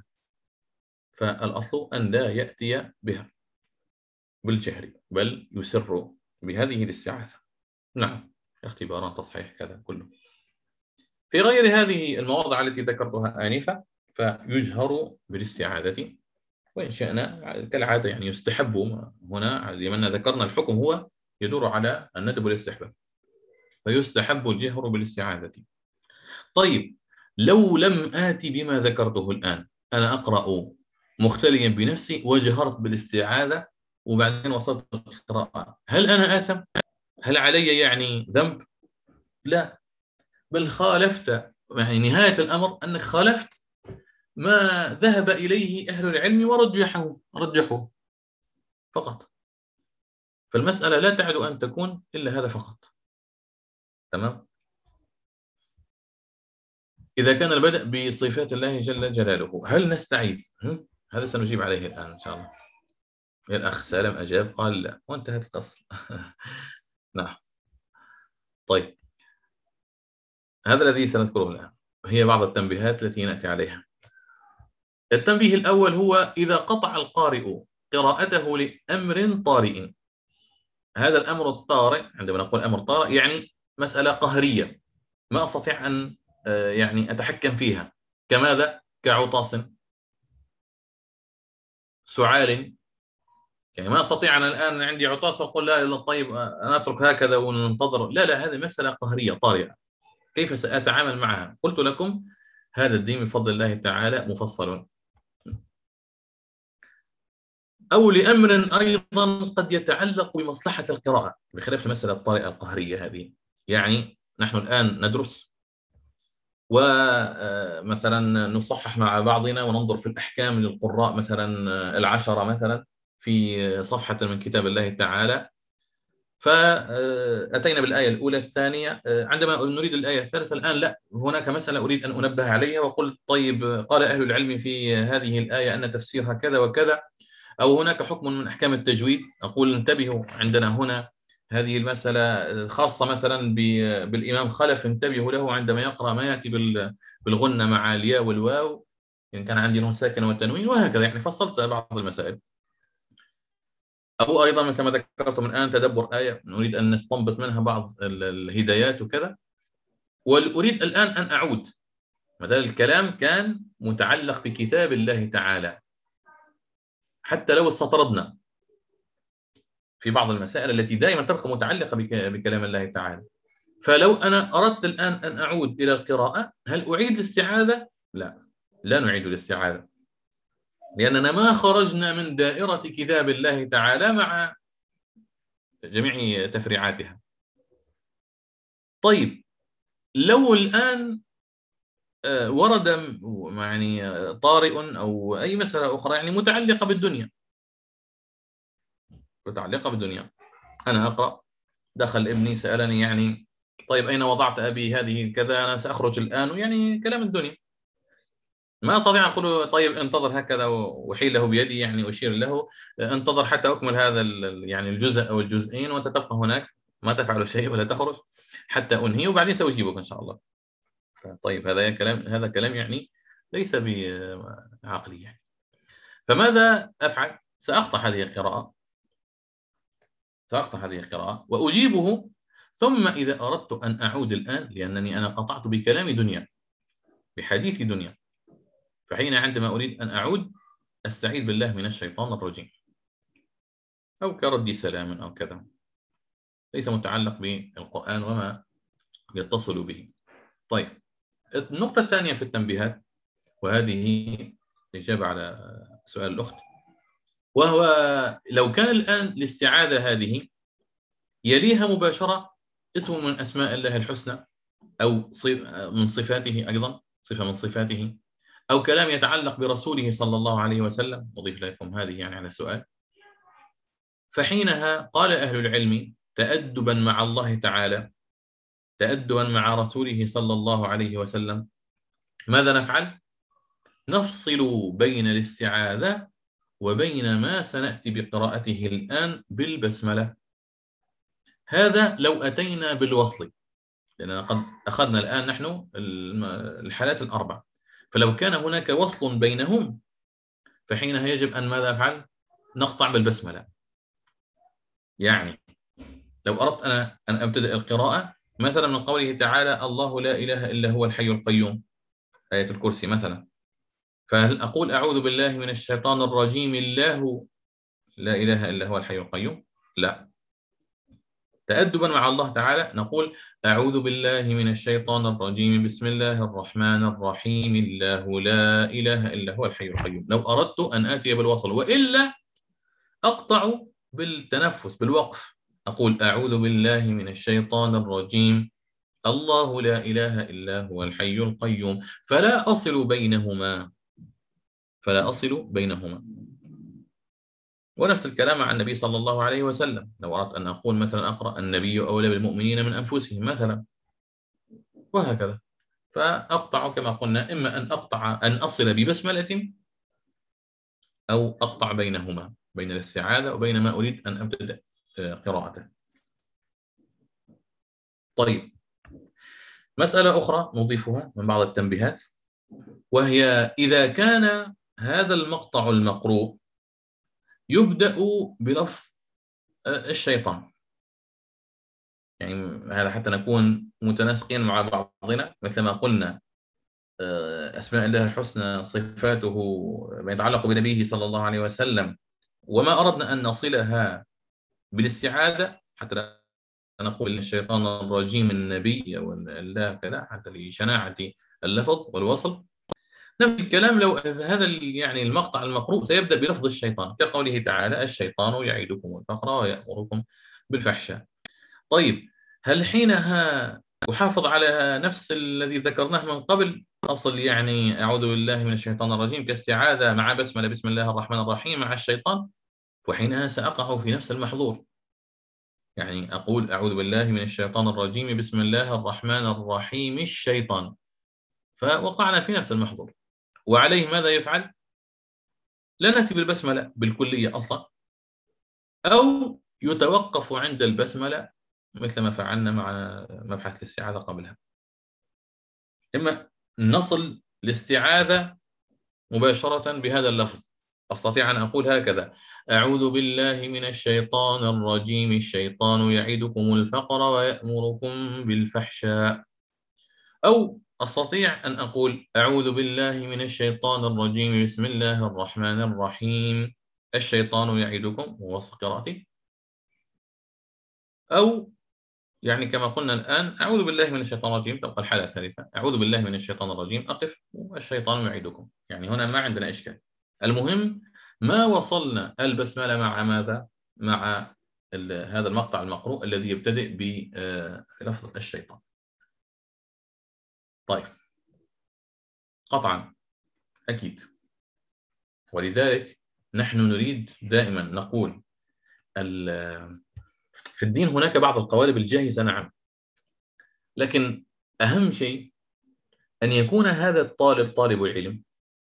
فالأصل أن لا يأتي بها بالجهر بل يسر بهذه الاستعاذة. نعم، اختبارات تصحيح كذا كله. في غير هذه المواضع التي ذكرتها آنفا فيجهر بالاستعاذة، وإن شئنا كالعادة يعني يستحب هنا، لمن ذكرنا الحكم هو يدور على الندب والاستحباب، فيستحب الجهر بالاستعاذة. طيب لو لم آتي بما ذكرته الآن، أنا أقرأ مختليا بنفسي وجهرت بالاستعاذة وبعدين وصلت القراءة، هل أنا آثم؟ هل علي يعني ذنب؟ لا، بل خالفت، يعني نهاية الأمر أنك خالفت ما ذهب إليه أهل العلم ورجحه رجحوه فقط. فالمسألة لا تعد أن تكون إلا هذا فقط، تمام؟ إذا كان البدء بصفات الله جل جلاله، هل نستعيذ؟ هذا سنجيب عليه الآن إن شاء الله. الأخ سالم أجاب قال لا، وانتهت القصة. نعم. طيب هذا الذي سنذكره الآن، هي بعض التنبيهات التي نأتي عليها. التنبيه الأول هو إذا قطع القارئ قراءته لأمر طارئ. هذا الأمر الطارئ، عندما نقول أمر طارئ يعني مسألة قهرية ما أستطيع أن يعني أتحكم فيها، كماذا؟ كعطاس، سعال، يعني ما أستطيع أنا الآن عندي عطاس وأقول لا لا طيب أنا أترك هكذا وننتظر، لا لا، هذه مسألة قهرية طارئة، كيف سأتعامل معها؟ قلت لكم هذا الدين بفضل الله تعالى مفصل. أو لأمر أيضا قد يتعلق بمصلحة القراءة بخلاف المسألة الطارئة القهرية هذه. يعني نحن الآن ندرس ومثلا نصحح مع بعضنا وننظر في الأحكام للقراء مثلا العشرة مثلا في صفحة من كتاب الله تعالى، فأتينا بالآية الأولى. الثانية عندما نريد الآية الثالثة الآن، لا، هناك مسألة أريد أن أنبه عليها، وقلت طيب قال أهل العلم في هذه الآية أن تفسيرها كذا وكذا، أو هناك حكم من أحكام التجويد. أقول انتبهوا، عندنا هنا هذه المسألة خاصة مثلا بالإمام خلف، انتبهوا له عندما يقرأ ما يأتي بالغنة مع الياء والواو، إن كان عندي نون ساكنة والتنوين وهكذا، يعني فصلت بعض المسائل. أو أيضا مثل ما ذكرت من الآن تدبر آية نريد أن نستنبط منها بعض الهدايات وكذا، وأريد الآن أن أعود. مثلا الكلام كان متعلق بكتاب الله تعالى، حتى لو استطردنا في بعض المسائل التي دائما تبقى متعلقة بكلام الله تعالى. فلو أنا أردت الآن أن أعود إلى القراءة، هل أعيد الاستعاذة؟ لا، لا نعيد الاستعاذة، لأننا ما خرجنا من دائرة كتاب الله تعالى مع جميع تفريعاتها. طيب لو الآن ورد يعني طارئ أو أي مسألة أخرى يعني متعلقة بالدنيا، متعلقة بالدنيا، أنا أقرأ، دخل ابني سألني يعني طيب أين وضعت أبي هذه كذا، أنا سأخرج الآن، يعني كلام الدنيا، ما أستطيع أن أقول طيب انتظر هكذا وحيله بيدي، يعني أشير له انتظر حتى أكمل هذا يعني الجزء أو الجزئين وأنت تبقى هناك ما تفعل شيء ولا تخرج حتى أنهي وبعدين سأجيبك إن شاء الله. طيب هذا كلام، هذا كلام يعني ليس بعقلي يعني. فماذا أفعل؟ سأقطع هذه القراءة، سأقطع هذه القراءة وأجيبه، ثم إذا أردت أن أعود الآن، لأنني أنا قطعت بكلام دنيا، بحديث دنيا، فحين عندما أريد أن أعود أستعيذ بالله من الشيطان الرجيم، أو كرد سلام أو كذا، ليس متعلق بالقرآن وما يتصل به. طيب النقطة الثانية في التنبيهات، وهذه الإجابة على سؤال الأخت، وهو لو كان الآن الاستعاذة هذه يليها مباشرة اسم من أسماء الله الحسنى، أو من صفاته أيضا، صفة من صفاته، أو كلام يتعلق برسوله صلى الله عليه وسلم، أضيف لكم هذه يعني على السؤال، فحينها قال أهل العلم تأدبا مع الله تعالى، تأدبا مع رسوله صلى الله عليه وسلم، ماذا نفعل؟ نفصل بين الاستعاذة وبين ما سنأتي بقراءته الآن بالبسملة. هذا لو أتينا بالوصل، لأننا قد أخذنا الآن نحن الحالات الأربع، فلو كان هناك وصل بينهم فحينها يجب أن ماذا أفعل؟ نقطع بالبسملة. يعني لو أردت أنا أن أبتدأ القراءة مثلا من قوله تعالى الله لا إله إلا هو الحي القيوم، آية الكرسي مثلا، فهل أقول أعوذ بالله من الشيطان الرجيم الله لا إله إلا هو الحي القيوم؟ لا، تأدبا مع الله تعالى نقول أعوذ بالله من الشيطان الرجيم بسم الله الرحمن الرحيم الله لا إله إلا هو الحي القيوم، لو أردت أن آتي بالوصل، وإلا أقطع بالتنفس بالوقف، أقول أعوذ بالله من الشيطان الرجيم الله لا إله إلا هو الحي القيوم، فلا أصل بينهما، فلا أصل بينهما. ونفس الكلام مع النبي صلى الله عليه وسلم، لو أردت أن أقول مثلا أقرأ النبي أولى بالمؤمنين من أنفسهم مثلا، وهكذا، فأقطع كما قلنا، إما أن أقطع أن أصل ببسملة، أو أقطع بينهما، بين الاستعاذة وبين ما أريد أن أبتدأ قراءته. طيب مسألة أخرى نضيفها من بعض التنبيهات، وهي إذا كان هذا المقطع المقروء يبدأ بلفظ الشيطان، يعني هذا حتى نكون متناسقين مع بعضنا، مثل ما قلنا أسماء الله الحسنى صفاته ما يتعلق بنبيه صلى الله عليه وسلم، وما أردنا أن نصلها بالاستعاذة حتى لا نقول إن الشيطان الرجيم النبي ولا كذا، حتى لشناعة اللفظ والوصل. نفس الكلام لو هذا يعني المقطع المقروء سيبدأ بلفظ الشيطان، كقوله تعالى الشيطان يعيدكم الفقر ويأمركم بالفحشاء. طيب هل حينها أحافظ على نفس الذي ذكرناه من قبل، أصل يعني أعوذ بالله من الشيطان الرجيم كاستعاذة مع بسملة بسم الله الرحمن الرحيم مع الشيطان، وحينها سأقع في نفس المحظور، يعني أقول أعوذ بالله من الشيطان الرجيم بسم الله الرحمن الرحيم الشيطان، فوقعنا في نفس المحظور. وعليه ماذا يفعل؟ لا نأتي بالبسملة بالكلية أصلا، أو يتوقف عند البسملة مثل ما فعلنا مع مبحث الاستعاذة قبلها. إما نصل الاستعاذة مباشرة بهذا اللفظ، أستطيع أن أقول هكذا: أعوذ بالله من الشيطان الرجيم الشيطان يعدكم الفقر ويأمركم بالفحشاء. أو أستطيع أن أقول أعوذ بالله من الشيطان الرجيم بسم الله الرحمن الرحيم الشيطان يعدكم، ووسط قراءتي. أو يعني كما قلنا الآن أعوذ بالله من الشيطان الرجيم، تبقى الحالة الثالثة أعوذ بالله من الشيطان الرجيم، أقف والشيطان يعيدكم. يعني هنا ما عندنا إشكال. المهم ما وصلنا البسملة مع ماذا؟ مع هذا المقطع المقروء الذي يبتدئ بلفظ الشيطان. طيب، قطعا أكيد. ولذلك نحن نريد دائما نقول في الدين هناك بعض القوالب الجاهزة، نعم، لكن أهم شيء أن يكون هذا الطالب طالب العلم.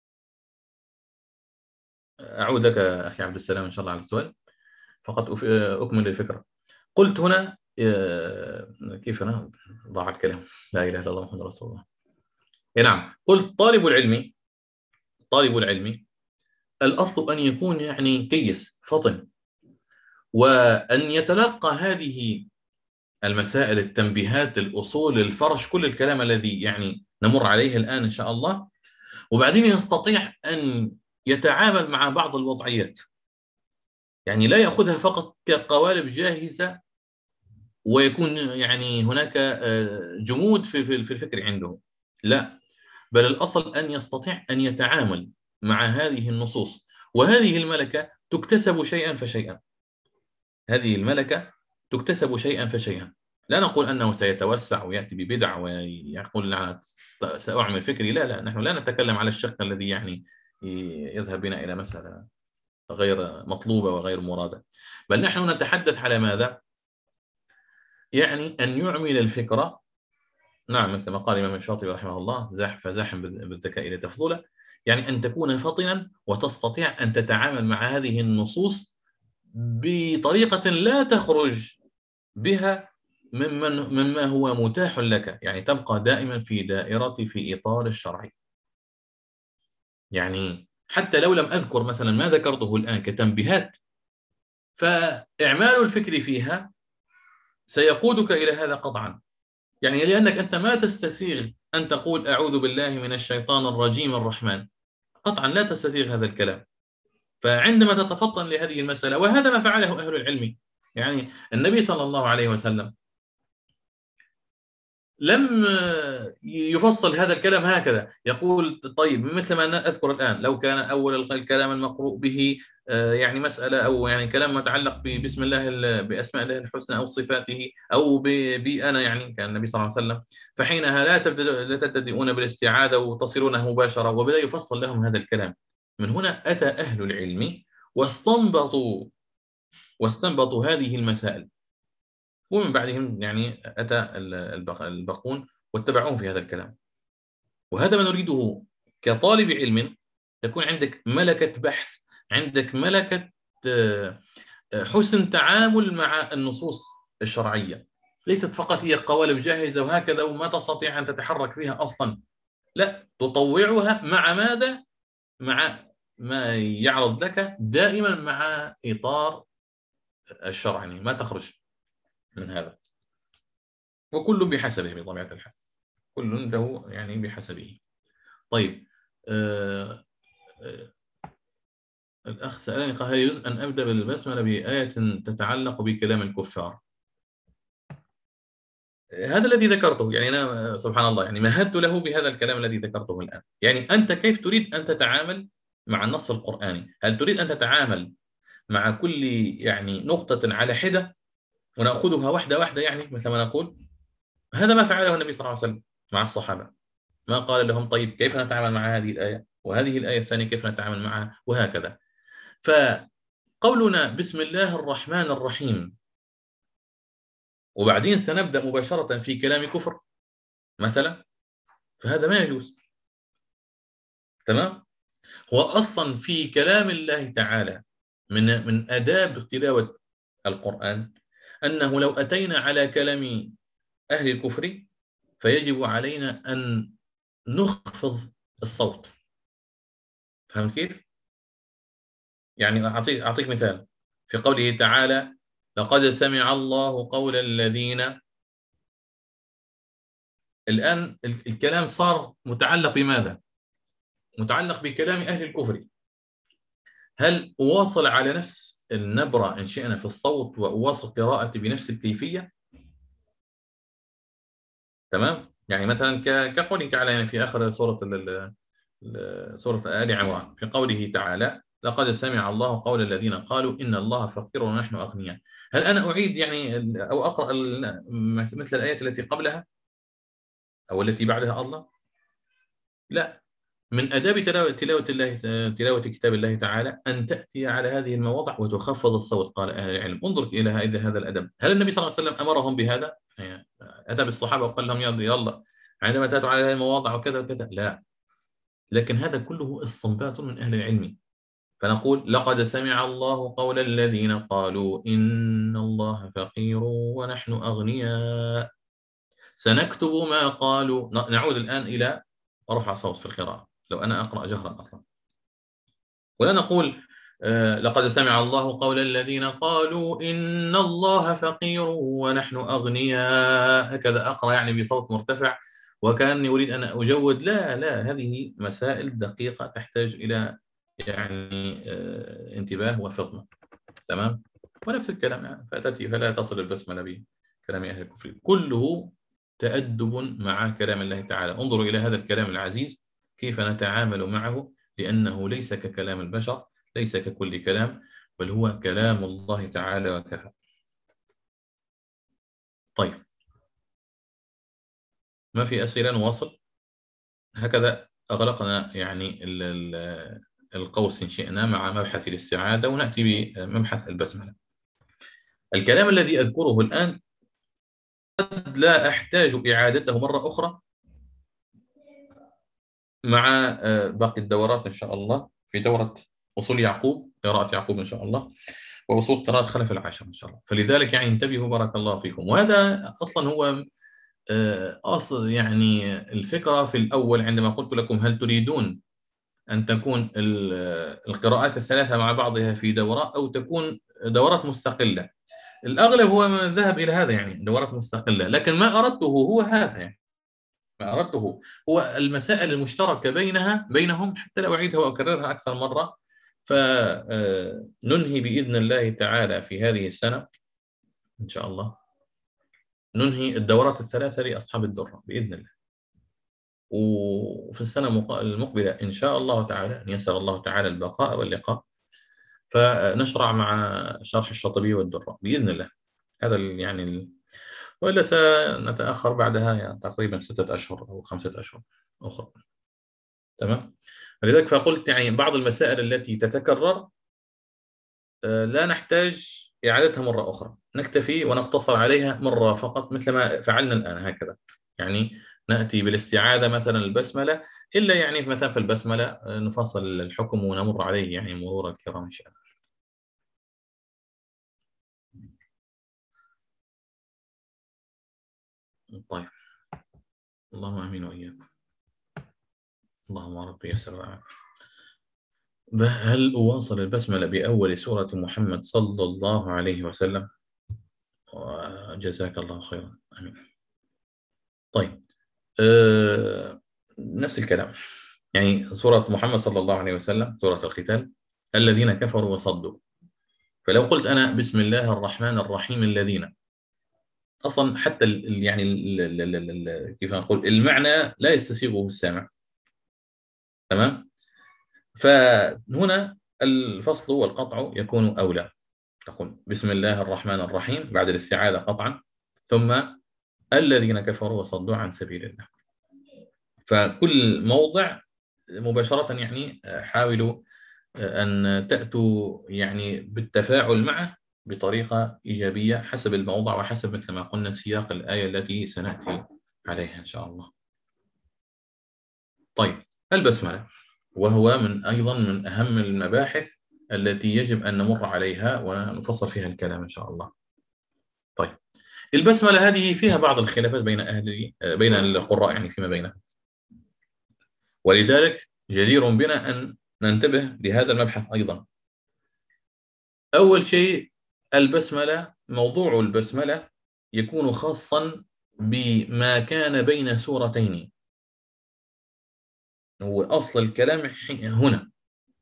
أعودك أخي عبد السلام إن شاء الله على السؤال، فقط أكمل الفكرة. قلت هنا كيف أنا ضاع الكلام، لا إله إلا الله محمد رسول الله. نعم، قلت طالب العلم طالب العلم الأصل أن يكون يعني كيس فطن، وأن يتلقى هذه المسائل التنبيهات الأصول الفرش كل الكلام الذي يعني نمر عليه الآن إن شاء الله، وبعدين يستطيع أن يتعامل مع بعض الوضعيات. يعني لا يأخذها فقط كقوالب جاهزة ويكون يعني هناك جمود في في الفكر عنده، لا، بل الأصل أن يستطيع أن يتعامل مع هذه النصوص. وهذه الملكة تكتسب شيئا فشيئا، هذه الملكة تكتسب شيئا فشيئا. لا نقول أنه سيتوسع ويأتي ببدع ويقول أنا سأعمل فكري، لا لا، نحن لا نتكلم على الشق الذي يعني يذهب بنا إلى مسألة غير مطلوبة وغير مرادة، بل نحن نتحدث على ماذا؟ يعني أن يعمل الفكرة، نعم، مثل ما قال الإمام الشاطبي رحمه الله: زاح فزاحم بالذكاء لتفضله. يعني أن تكون فطنا وتستطيع أن تتعامل مع هذه النصوص بطريقة لا تخرج بها ممن مما هو متاح لك، يعني تبقى دائما في دائرة في إطار الشرع. يعني حتى لو لم أذكر مثلا ما ذكرته الآن كتنبيهات، فإعمال الفكر فيها سيقودك إلى هذا قطعا. يعني لأنك أنت ما تستسيغ أن تقول أعوذ بالله من الشيطان الرجيم الرحمن، قطعا لا تستسيغ هذا الكلام. فعندما تتفطن لهذه المسألة، وهذا ما فعله أهل العلم، يعني النبي صلى الله عليه وسلم لم يفصل هذا الكلام هكذا، يقول طيب مثل ما أذكر الآن: لو كان أول الكلام المقروء به يعني مسألة أو يعني كلام متعلق ببسم الله بأسماء الله الحسنى أو صفاته أو بي أنا، يعني كان النبي صلى الله عليه وسلم، فحينها لا لا تبتدئون بالاستعاذة وتصلونه مباشرة، وبدأ يفصل لهم هذا الكلام. من هنا أتى أهل العلم واستنبطوا واستنبطوا هذه المسائل، ومن بعدهم يعني أتى الباقون واتبعوهم في هذا الكلام. وهذا ما نريده كطالب علم، تكون عندك ملكة بحث، عندك ملكة حسن تعامل مع النصوص الشرعية، ليست فقط هي قوالب جاهزة وهكذا وما تستطيع أن تتحرك فيها أصلا، لا، تطوعها مع ماذا؟ مع ما يعرض لك دائما مع إطار الشرع، يعني ما تخرج من هذا. وكل بحسبه بطبيعة الحال، كل له يعني بحسبه. طيب، آه آه الأخ سألني قال: هل يجوز أن أبدأ بالبسملة بآية تتعلق بكلام الكفار؟ هذا الذي ذكرته، يعني أنا سبحان الله يعني مهدت له بهذا الكلام الذي ذكرته الآن. يعني أنت كيف تريد أن تتعامل مع النص القرآني؟ هل تريد أن تتعامل مع كل يعني نقطة على حدة ونأخذها واحدة واحدة، يعني مثل ما نقول؟ هذا ما فعله النبي صلى الله عليه وسلم مع الصحابة، ما قال لهم طيب كيف نتعامل مع هذه الآية وهذه الآية الثانية كيف نتعامل معها وهكذا. فقولنا بسم الله الرحمن الرحيم وبعدين سنبدأ مباشرة في كلام كفر مثلا، فهذا ما يجوز. تمام. هو أصلا في كلام الله تعالى من من آداب تلاوة القرآن أنه لو أتينا على كلام أهل الكفر فيجب علينا أن نخفض الصوت. فهمت كيف؟ يعني أعطيك أعطيك مثال في قوله تعالى: لقد سمع الله قول الذين. الآن الكلام صار متعلق بماذا؟ متعلق بكلام أهل الكفر. هل أواصل على نفس النبرة إن شئنا في الصوت وأواصل قراءتي بنفس الكيفية؟ تمام؟ يعني مثلا كقوله تعالى يعني في آخر سورة سورة آل عمران في قوله تعالى: لقد سمع الله قول الذين قالوا إن الله فقير ونحن أغنياء. هل أنا أعيد يعني أو أقرأ مثل الآيات التي قبلها أو التي بعدها الله؟ لا. من آداب تلاوة تلاوة الله تلاوة كتاب الله تعالى أن تأتي على هذه المواضع وتخفض الصوت. قال أهل العلم: انظر إلى هذا الأدب. هل النبي صلى الله عليه وسلم أمرهم بهذا؟ يعني أتى بالصحابة وقال لهم يلا يلا عندما تأتوا على هذه المواضع وكذا وكذا؟ لا. لكن هذا كله استنباط من أهل العلم. فنقول: لقد سمع الله قول الذين قالوا إن الله فقير ونحن أغنياء سنكتب ما قالوا. نعود الآن إلى رفع الصوت في القراءة لو أنا أقرأ جهرا أصلا، ولا نقول آه لقد سمع الله قول الذين قالوا إن الله فقير ونحن أغنياء، هكذا أقرأ يعني بصوت مرتفع وكأني أريد أن أجود. لا لا، هذه مسائل دقيقة تحتاج إلى يعني آه انتباه وفطنة. تمام. ونفس الكلام يعني فأتتي فلا تصل البسملة بكلام أهل الكفر، كله تأدب مع كلام الله تعالى. انظروا إلى هذا الكلام العزيز كيف نتعامل معه، لأنه ليس ككلام البشر، ليس ككل كلام، بل هو كلام الله تعالى وكفى. طيب، ما في أسئلة؟ نواصل. هكذا أغلقنا يعني القوس إن شئنا مع مبحث الاستعادة، ونأتي بمبحث البسملة. الكلام الذي أذكره الآن قد لا أحتاج إعادته مرة أخرى مع باقي الدورات إن شاء الله، في دورة أصول يعقوب، قراءة يعقوب إن شاء الله، وأصول قراءة خلف العشر إن شاء الله. فلذلك يعني انتبهوا بارك الله فيكم. وهذا أصلا هو أصل يعني الفكرة في الأول عندما قلت لكم هل تريدون أن تكون القراءات الثلاثة مع بعضها في دورة أو تكون دورات مستقلة. الأغلب هو من ذهب إلى هذا، يعني دورات مستقلة، لكن ما أردته هو هذا. يعني ما أردته هو المسائل المشتركة بينها بينهم، حتى لا أعيدها وأكررها أكثر مرة. فننهي بإذن الله تعالى في هذه السنة إن شاء الله، ننهي الدورات الثلاثة لأصحاب الدرة بإذن الله. وفي السنة المقبلة إن شاء الله تعالى أن يسر الله تعالى البقاء واللقاء، فنشرع مع شرح الشاطبي والدرة بإذن الله. هذا يعني ال... وإلا سنتأخر بعدها يعني تقريبا ستة أشهر أو خمسة أشهر أخرى. تمام. لذلك فقلت يعني بعض المسائل التي تتكرر لا نحتاج إعادتها مرة أخرى، نكتفي ونقتصر عليها مرة فقط مثل ما فعلنا الآن هكذا. يعني نأتي بالاستعادة مثلا البسملة، إلا يعني مثلا في البسملة نفصل الحكم ونمر عليه يعني مرور الكرام إن شاء الله. طيب، اللهم آمين وإياكم. اللهم ربي يسر. هل أواصل البسملة بأول سورة محمد صلى الله عليه وسلم؟ جزاك الله خيرا. آمين. طيب، أه نفس الكلام يعني سورة محمد صلى الله عليه وسلم سورة القتال: الذين كفروا وصدوا. فلو قلت أنا بسم الله الرحمن الرحيم الذين، أصلا حتى ال يعني ال ال ال ال كيف نقول المعنى لا يستسيغه السامع. تمام. فهنا الفصل والقطع يكون أولى. تقول بسم الله الرحمن الرحيم بعد الاستعاذة قطعا، ثم الذين كفروا وصدوا عن سبيل الله. فكل موضع مباشرة يعني حاولوا أن تأتوا يعني بالتفاعل معه بطريقة إيجابية حسب الموضع وحسب مثل ما قلنا سياق الآية التي سنأتي عليها إن شاء الله. طيب، البسملة، وهو من أيضا من أهم المباحث التي يجب أن نمر عليها ونفصل فيها الكلام إن شاء الله. طيب، البسملة هذه فيها بعض الخلافات بين أهل بين القراء يعني فيما بينهم، ولذلك جدير بنا أن ننتبه لهذا المبحث أيضا. أول شيء، البسملة، موضوع البسملة يكون خاصا بما كان بين سورتين، هو أصل الكلام هنا.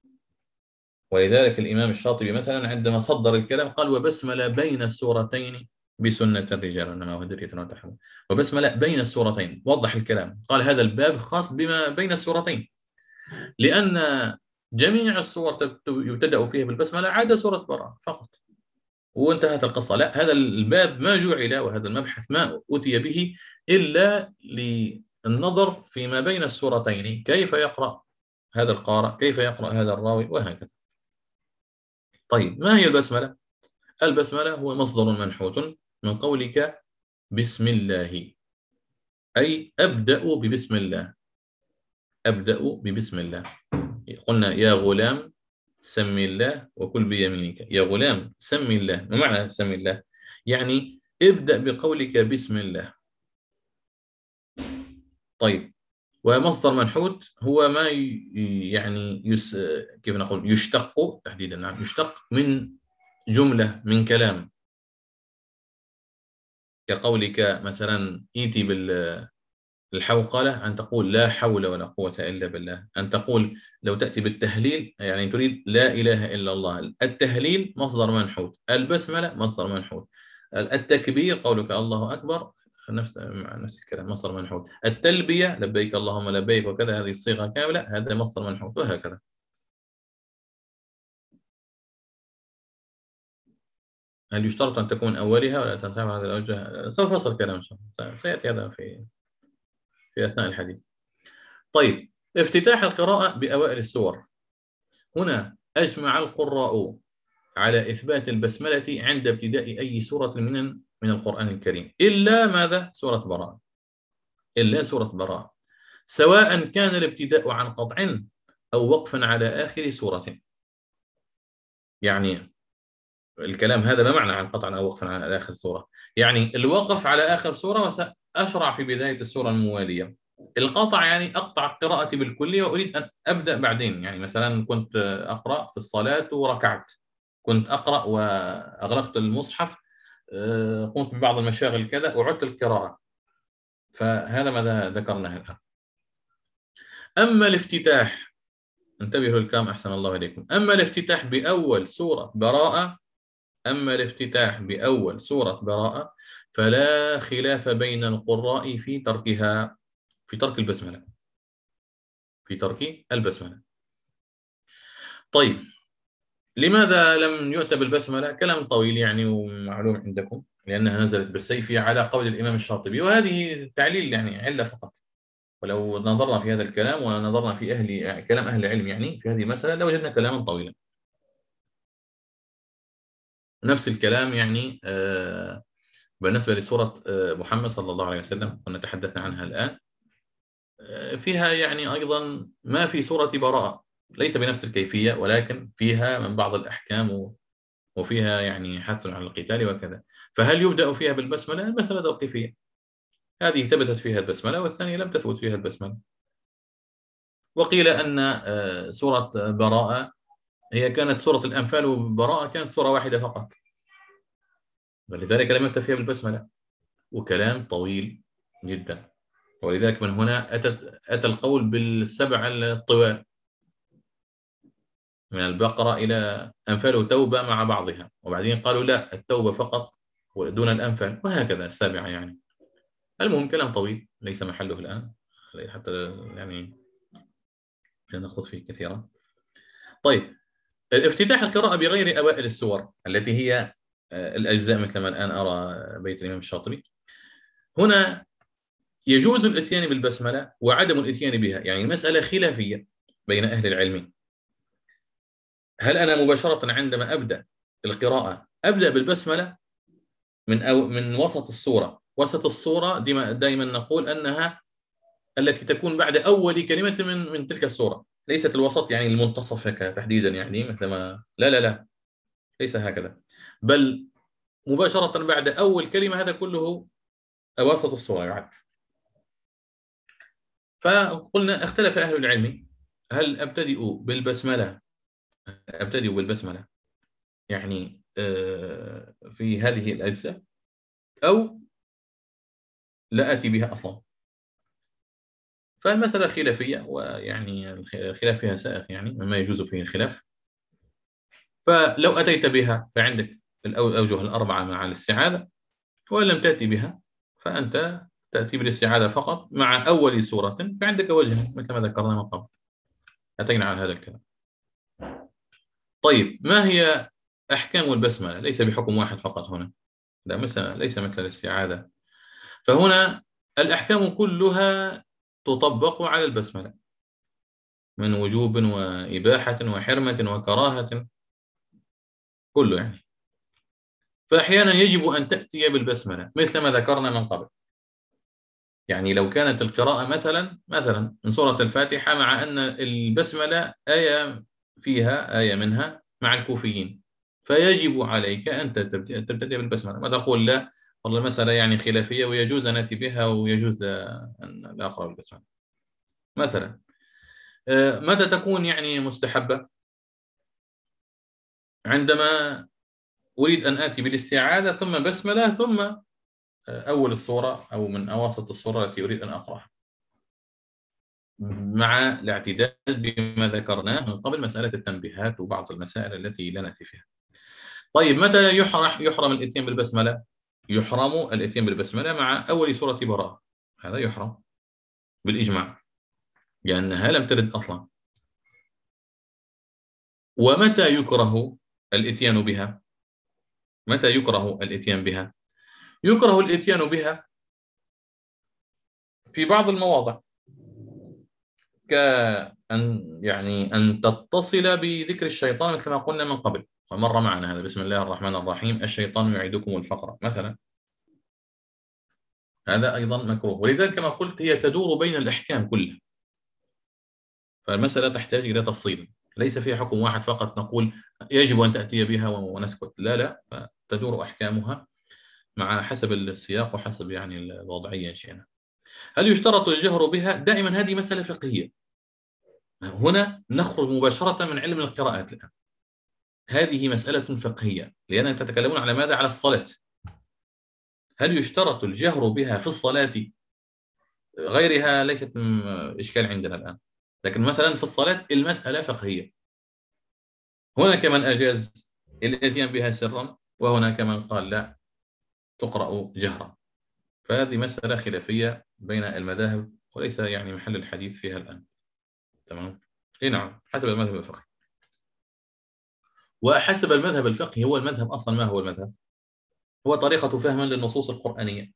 ولذلك الإمام الشاطبي مثلا عندما صدر الكلام قال: وبسملة بين السورتين بسنة الرجال إنما هو ذرية وتحمل. وبسملة بين السورتين، وضح الكلام، قال هذا الباب خاص بما بين السورتين، لأن جميع السور يبتدأ فيها بالبسملة عدا سورة براءة فقط وانتهت القصة. لا، هذا الباب ما جعل وهذا المبحث ما أتي به إلا للنظر فيما بين السورتين، كيف يقرأ هذا القارئ، كيف يقرأ هذا الراوي، وهكذا. طيب، ما هي البسملة؟ البسملة هو مصدر منحوت من قولك بسم الله، أي أبدأ ببسم الله، أبدأ ببسم الله. قلنا يا غلام سم الله وكل بيمينك. يا غلام سم الله، ما معنى سم الله؟ يعني ابدأ بقولك بسم الله. طيب، ومصدر منحوت هو ما يعني يس كيف نقول يشتق تحديدا، نعم، يشتق من جملة، من كلام، كقولك مثلا ائتي بالحوقلة، أن تقول لا حول ولا قوة إلا بالله. أن تقول لو تأتي بالتهليل يعني تريد لا إله إلا الله. التهليل مصدر منحوت، البسملة مصدر منحوت، التكبير قولك الله أكبر نفس نفس الكلام مصدر منحوت، التلبية لبيك اللهم لبيك وكذا هذه الصيغة كاملة هذا مصدر منحوت، وهكذا. هل يشترط أن تكون أولها ولا تنتهي هذه الأوجه؟ سوف أصل كلام إن شاء الله، سيأتي هذا في في أثناء الحديث. طيب، افتتاح القراءة بأوائل السور. هنا أجمع القراء على إثبات البسملة عند ابتداء أي سورة من من القرآن الكريم، إلا ماذا؟ سورة براءة، إلا سورة براءة، سواء كان الابتداء عن قطع أو وقف على آخر سورة. يعني الكلام هذا ما معنى عن قطع أو وقف على آخر سورة؟ يعني الوقف على آخر سورة وسأشرع في بداية السورة الموالية. القطع يعني أقطع قراءتي بالكلية وأريد أن أبدأ بعدين، يعني مثلا كنت أقرأ في الصلاة وركعت، كنت أقرأ وأغلقت المصحف، قمت ببعض المشاغل كذا وعدت القراءة، فهذا ما ذكرناه الآن. أما الافتتاح، انتبهوا الكلام أحسن الله إليكم، أما الافتتاح بأول سورة براءة أما الافتتاح بأول سورة براءة فلا خلاف بين القراء في تركها، في ترك البسملة، في ترك البسملة. طيب، لماذا لم يؤتى بالبسملة؟ كلام طويل يعني ومعلوم عندكم، لأنها نزلت بالسيف على قول الإمام الشاطبي، وهذه تعليل يعني علة فقط. ولو نظرنا في هذا الكلام ونظرنا في أهل كلام أهل العلم يعني في هذه المسألة لوجدنا كلاما طويلا. نفس الكلام يعني آه بالنسبة لسورة آه محمد صلى الله عليه وسلم، كنا تحدثنا عنها الآن، آه فيها يعني أيضا ما في سورة براءة، ليس بنفس الكيفية ولكن فيها من بعض الأحكام وفيها يعني حث على القتال وكذا. فهل يبدأ فيها بالبسملة؟ المسألة توقيفية، هذه ثبتت فيها البسملة والثانية لم تثبت فيها البسملة. وقيل أن سورة براءة هي كانت سورة الأنفال، وبراءة كانت سورة واحدة فقط، ولذلك لم يؤتى فيها بالبسملة، وكلام طويل جدا. ولذلك من هنا أتت أتى القول بالسبع الطوال من البقرة إلى أنفال وتوبة مع بعضها، وبعدين قالوا لا، التوبة فقط ودون الأنفال، وهكذا السابعة يعني. المهم كلام طويل ليس محله الآن حتى يعني لا نخوض فيه كثيرا. طيب، افتتاح القراءة بغير أوائل السور التي هي الأجزاء مثل ما الآن أرى بيت الإمام الشاطبي. هنا يجوز الإتيان بالبسملة وعدم الإتيان بها، يعني مسألة خلافية بين أهل العلم. هل أنا مباشرة عندما أبدأ القراءة أبدأ بالبسملة من أو من وسط السورة. وسط السورة دائما نقول أنها التي تكون بعد أول كلمة من من تلك السورة، ليست الوسط يعني المنتصف تحديدا، يعني مثل ما لا لا لا ليس هكذا، بل مباشرة بعد أول كلمة، هذا كله وسط السورة يعد. فقلنا اختلف أهل العلم هل أبتدئ بالبسملة أبتدئ بالبسملة يعني في هذه الأجزاء، أو لا آتي بها أصلا. فالمسألة خلافية، ويعني الخلاف فيها سائغ، يعني مما يجوز فيه الخلاف. فلو أتيت بها فعندك الأوجه الأربعة مع الاستعاذة، وإن لم تأتي بها فأنت تأتي بالاستعاذة فقط مع أول سورة، فعندك وجه مثل ما ذكرنا من قبل، أتينا على هذا الكلام. طيب، ما هي أحكام البسملة؟ ليس بحكم واحد فقط هنا، لا مثل ليس مثل الاستعاذة. فهنا الأحكام كلها تطبق على البسملة من وجوب وإباحة وحرمة وكراهة، كله يعني. فأحيانا يجب أن تأتي بالبسملة مثل ما ذكرنا من قبل. يعني لو كانت القراءة مثلا مثلا من سورة الفاتحة، مع أن البسملة آية فيها آية منها مع الكوفيين، فيجب عليك أن تبتدئ بالبسملة. ما تقول لا والله المسألة يعني خلافية ويجوز أن أتي بها ويجوز أن لا أقرأ بالبسملة مثلا. متى تكون يعني مستحبة؟ عندما أريد أن آتي بالاستعاذة ثم بسملة ثم أول الصورة أو من أواسط الصورة التي أريد أن أقرأها، مع الاعتدال بما ذكرناه من قبل، مسألة التنبيهات وبعض المسائل التي لا نأتي فيها. طيب، متى يحرم يحرم الإتيان بالبسملة؟ يحرم الإتيان بالبسملة مع أول سورة براءة، هذا يحرم بالإجماع لأنها لم ترد أصلا. ومتى يكره الإتيان بها؟ متى يكره الإتيان بها؟ يكره الإتيان بها في بعض المواضع، كأن يعني أن تتصل بذكر الشيطان مثل ما قلنا من قبل ومر معنا هذا. بسم الله الرحمن الرحيم الشيطان يعدكم الفقر مثلا، هذا أيضا مكروه. ولذلك كما قلت هي تدور بين الأحكام كلها، فالمسألة تحتاج إلى تفصيل، ليس فيها حكم واحد فقط نقول يجب أن تأتي بها ونسكت، لا لا، فتدور أحكامها مع حسب السياق وحسب يعني الوضعية إن شئنا. هل يشترط الجهر بها؟ دائما هذه مسألة فقهية. هنا نخرج مباشرة من علم القراءات الآن. هذه مسألة فقهية، لأننا تتكلمون على ماذا؟ على الصلاة. هل يشترط الجهر بها في الصلاة؟ غيرها ليست إشكال عندنا الآن، لكن مثلا في الصلاة المسألة فقهية. هناك من أجاز الإتيان بها سرا، وهناك من قال لا تقرأ جهرا. فهذه مسألة خلافية بين المذاهب، وليس يعني محل الحديث فيها الآن. تمام؟ إيه نعم، حسب المذهب الفقهي. وحسب المذهب الفقهي، هو المذهب أصلا ما هو المذهب؟ هو طريقة فهم للنصوص القرآنية.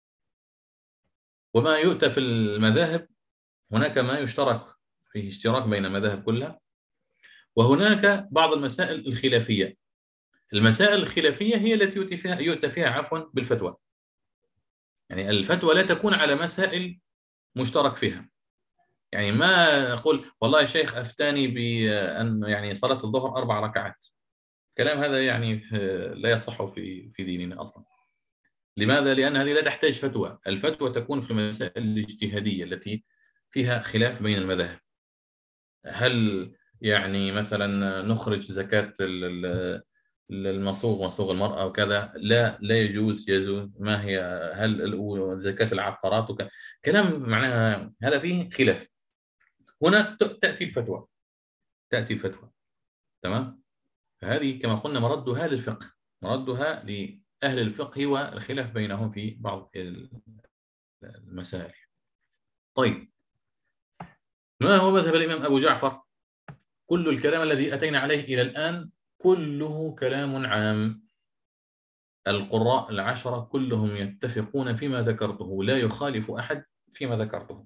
وما يؤتى في المذاهب هناك ما يشترك فيه، اشتراك بين المذاهب كلها، وهناك بعض المسائل الخلافية. المسائل الخلافية هي التي يؤتى فيها يؤتى فيها عفوا بالفتوى. يعني الفتوى لا تكون على مسائل مشترك فيها. يعني ما أقول والله الشيخ أفتاني بأن يعني صلاة الظهر أربع ركعات، كلام هذا يعني لا يصح في في ديننا أصلا. لماذا؟ لأن هذه لا تحتاج فتوى. الفتوى تكون في المسائل الاجتهادية التي فيها خلاف بين المذاهب. هل يعني مثلا نخرج زكاة المصوغ، مصوغ المرأة وكذا؟ لا لا يجوز، يجوز. ما هي هل زكاة العقارات وكذا؟ كلام معناها هذا فيه خلاف. هنا تأتي الفتوى، تأتي الفتوى. تمام. فهذه كما قلنا مردها للفقه، مردها لأهل الفقه والخلاف بينهم في بعض المسائل. طيب، ما هو مذهب الإمام أبو جعفر؟ كل الكلام الذي أتينا عليه إلى الآن كله كلام عام. القراء العشرة كلهم يتفقون فيما ذكرته، لا يخالف أحد فيما ذكرته.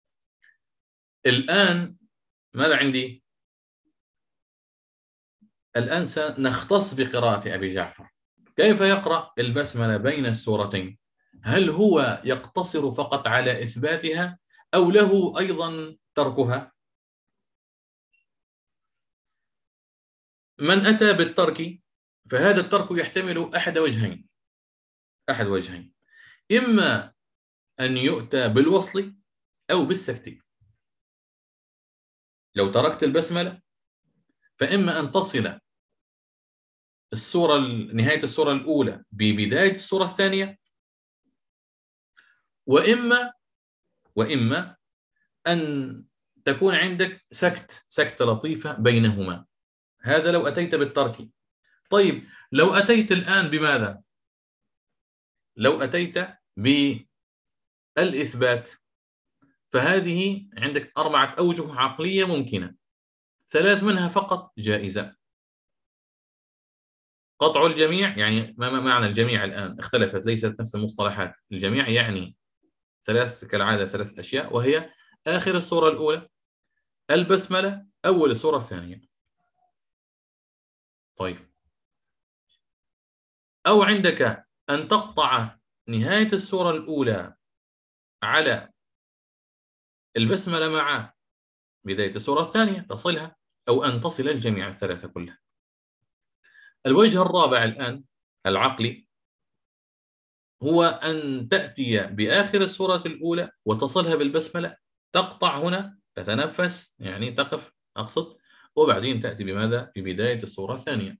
الآن ماذا عندي؟ الآن سنختص بقراءة أبي جعفر. كيف يقرأ البسملة بين السورتين؟ هل هو يقتصر فقط على إثباتها أو له أيضا تركها؟ من أتى بالترك فهذا الترك يحتمل أحد وجهين أحد وجهين إما أن يؤتى بالوصل أو بالسكت. لو تركت البسملة فإما أن تصل السورة نهاية السورة الأولى ببداية السورة الثانية، وإما وإما أن تكون عندك سكت سكتة لطيفة بينهما. هذا لو أتيت بالترك. طيب لو أتيت الآن بماذا؟ لو أتيت بالإثبات فهذه عندك أربعة أوجه عقلية ممكنة، ثلاث منها فقط جائزة. قطع الجميع، يعني ما معنى الجميع الآن اختلفت، ليست نفس المصطلحات. الجميع يعني ثلاث كالعادة ثلاث أشياء، وهي آخر السورة الأولى، البسملة، أول السورة الثانية. طيب، أو عندك أن تقطع نهاية السورة الأولى على البسملة مع بداية السورة الثانية تصلها، أو أن تصل الجميع الثلاثة كلها. الوجه الرابع الآن العقلي هو أن تأتي بآخر السورة الأولى وتصلها بالبسملة، تقطع هنا، تتنفس، يعني تقف أقصد، وبعدين تأتي بماذا؟ ببداية السورة الثانية.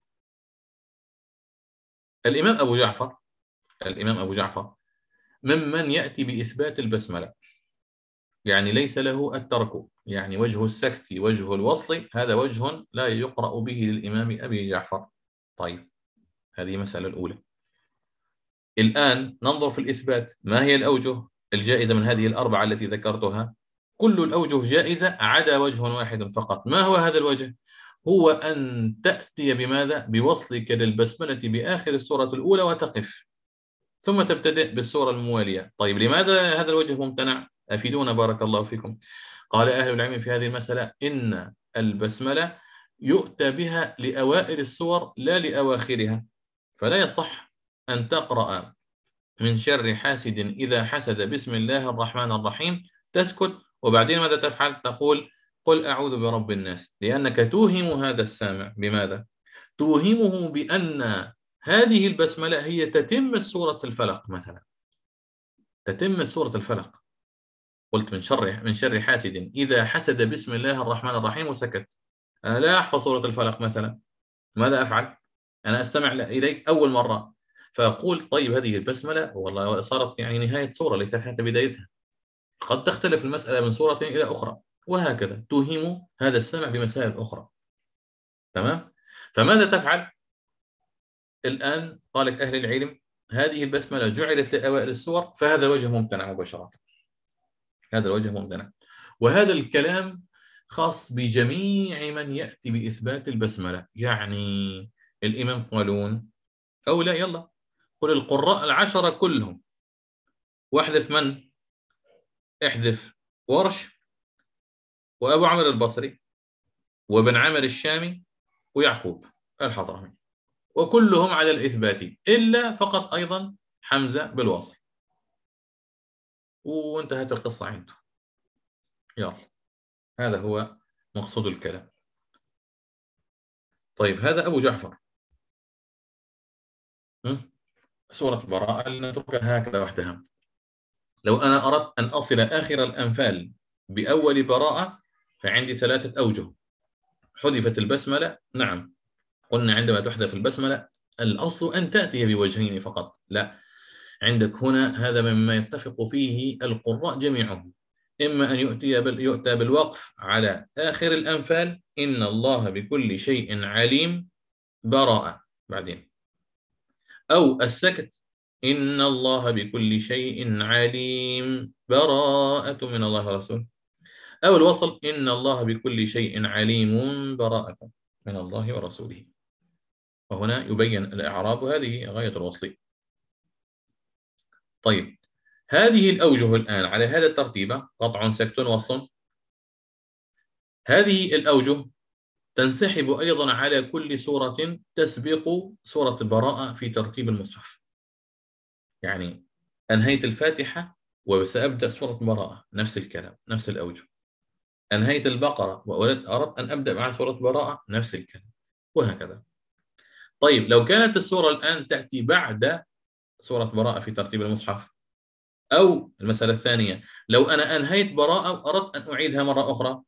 الإمام أبو جعفر الإمام أبو جعفر ممن يأتي بإثبات البسملة، يعني ليس له الترك، يعني وجه السكت وجه الوصل هذا وجه لا يقرأ به للإمام أبي جعفر. طيب، هذه مسألة الأولى. الآن ننظر في الإثبات، ما هي الأوجه الجائزة من هذه الأربعة التي ذكرتها؟ كل الأوجه جائزة عدا وجه واحد فقط. ما هو هذا الوجه؟ هو أن تأتي بماذا؟ بوصلك للبسملة بآخر السورة الأولى وتقف، ثم تبتدئ بالسورة الموالية. طيب، لماذا هذا الوجه ممتنع؟ أفيدونا بارك الله فيكم. قال أهل العلم في هذه المسألة إن البسملة يؤتى بها لأوائل السور لا لأواخرها، فلا يصح أن تقرأ من شر حاسد إذا حسد بسم الله الرحمن الرحيم تسكت وبعدين ماذا تفعل؟ تقول قل أعوذ برب الناس، لأنك توهم هذا السامع. بماذا؟ توهمه بأن هذه البسملة هي تتمة سورة الفلق مثلا، تتمة سورة الفلق. قلت من شر من شر حاسد إذا حسد بسم الله الرحمن الرحيم وسكت. أنا لا أحفظ سورة الفلق مثلا، ماذا أفعل؟ أنا أستمع إليك أول مرة فأقول طيب هذه البسملة والله صارت يعني نهاية سورة ليست حتى بدايتها، قد تختلف المسألة من سورة إلى أخرى، وهكذا توهم هذا السمع بمسائل أخرى. تمام؟ فماذا تفعل؟ الآن قال لك أهل العلم هذه البسملة جعلت لأوائل السور، فهذا الوجه ممتنع مباشرة، هذا الوجه ممتنع. وهذا الكلام خاص بجميع من يأتي بإثبات البسملة، يعني الإمام قالون أو لا، يلا قل القراء العشرة كلهم، واحذف من؟ احذف ورش وأبو عمرو البصري وابن عامر الشامي ويعقوب الحضرمي، وكلهم على الإثبات إلا فقط أيضا حمزة بالوصل، وانتهت القصة عنده. يلا، هذا هو مقصود الكلام. طيب، هذا أبو جعفر. سورة البراءة لنتركها هكذا وحدها. لو أنا أردت أن أصل آخر الأنفال بأول براءة فعندي ثلاثة أوجه. حذفت البسملة، نعم، قلنا عندما تحذف البسملة الأصل أن تأتي بوجهين فقط، لا، عندك هنا هذا مما يتفق فيه القراء جميعهم، إما أن يؤتي بال... يؤتى بالوقف على آخر الأنفال إن الله بكل شيء عليم براءة بعدين، أو السكت إن الله بكل شيء عليم براءة من الله ورسوله، أو الوصل إن الله بكل شيء عليم براءة من الله ورسوله. وهنا يبين الإعراب، وهذه غاية الوصل. طيب، هذه الأوجه الآن على هذا الترتيب قطع سكت وصل، هذه الأوجه تنسحب أيضا على كل سورة تسبق سورة البراءة في ترتيب المصحف. يعني أنهيت الفاتحة وسأبدأ سورة البراءة، نفس الكلام، نفس الأوجه. أنهيت البقرة وأردت أن أبدأ مع سورة البراءة، نفس الكلام، وهكذا. طيب لو كانت السورة الآن تأتي بعد سورة براءة في ترتيب المصحف، أو المسألة الثانية، لو أنا أنهيت براءة وأردت أن أعيدها مرة أخرى،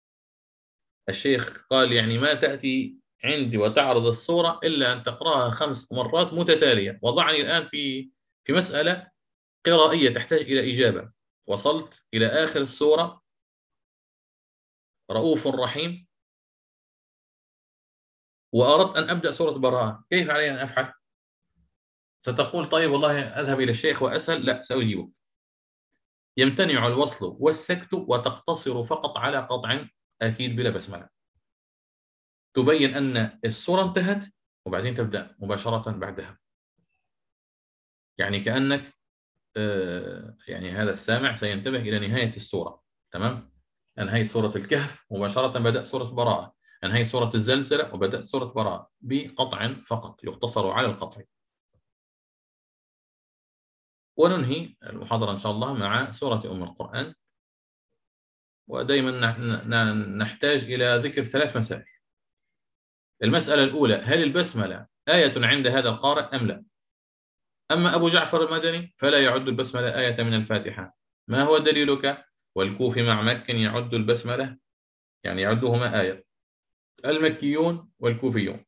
الشيخ قال يعني ما تأتي عندي وتعرض السورة إلا أن تقرأها خمس مرات متتالية. وضعني الآن في في مسألة قرائية تحتاج إلى إجابة. وصلت إلى آخر السورة، رؤوف رحيم، وأردت أن أبدأ سورة براءة، كيف علي أن أفعل؟ ستقول طيب والله أذهب إلى الشيخ وأسأل. لا، سأجيبك. يمتنع الوصل والسكت وتقتصر فقط على قطع أكيد بلا بسملة، تبين أن السورة انتهت وبعدين تبدأ مباشرة بعدها. يعني كأنك آه يعني هذا السامع سينتبه إلى نهاية السورة. تمام؟ أنهيت سورة الكهف مباشرة بدأت سورة براءة، أنهيت سورة الزلزلة وبدأت سورة براءة، بقطع فقط، يقتصر على القطع. وننهي المحاضرة إن شاء الله مع سورة أم القرآن. ودائما نحتاج إلى ذكر ثلاث مسائل. المسألة الأولى: هل البسملة آية عند هذا القارئ أم لا؟ أما أبو جعفر المدني فلا يعد البسملة آية من الفاتحة. ما هو دليلك؟ والكوفي مع مكن يعد البسملة، يعني يعدهما آية، المكيون والكوفيون.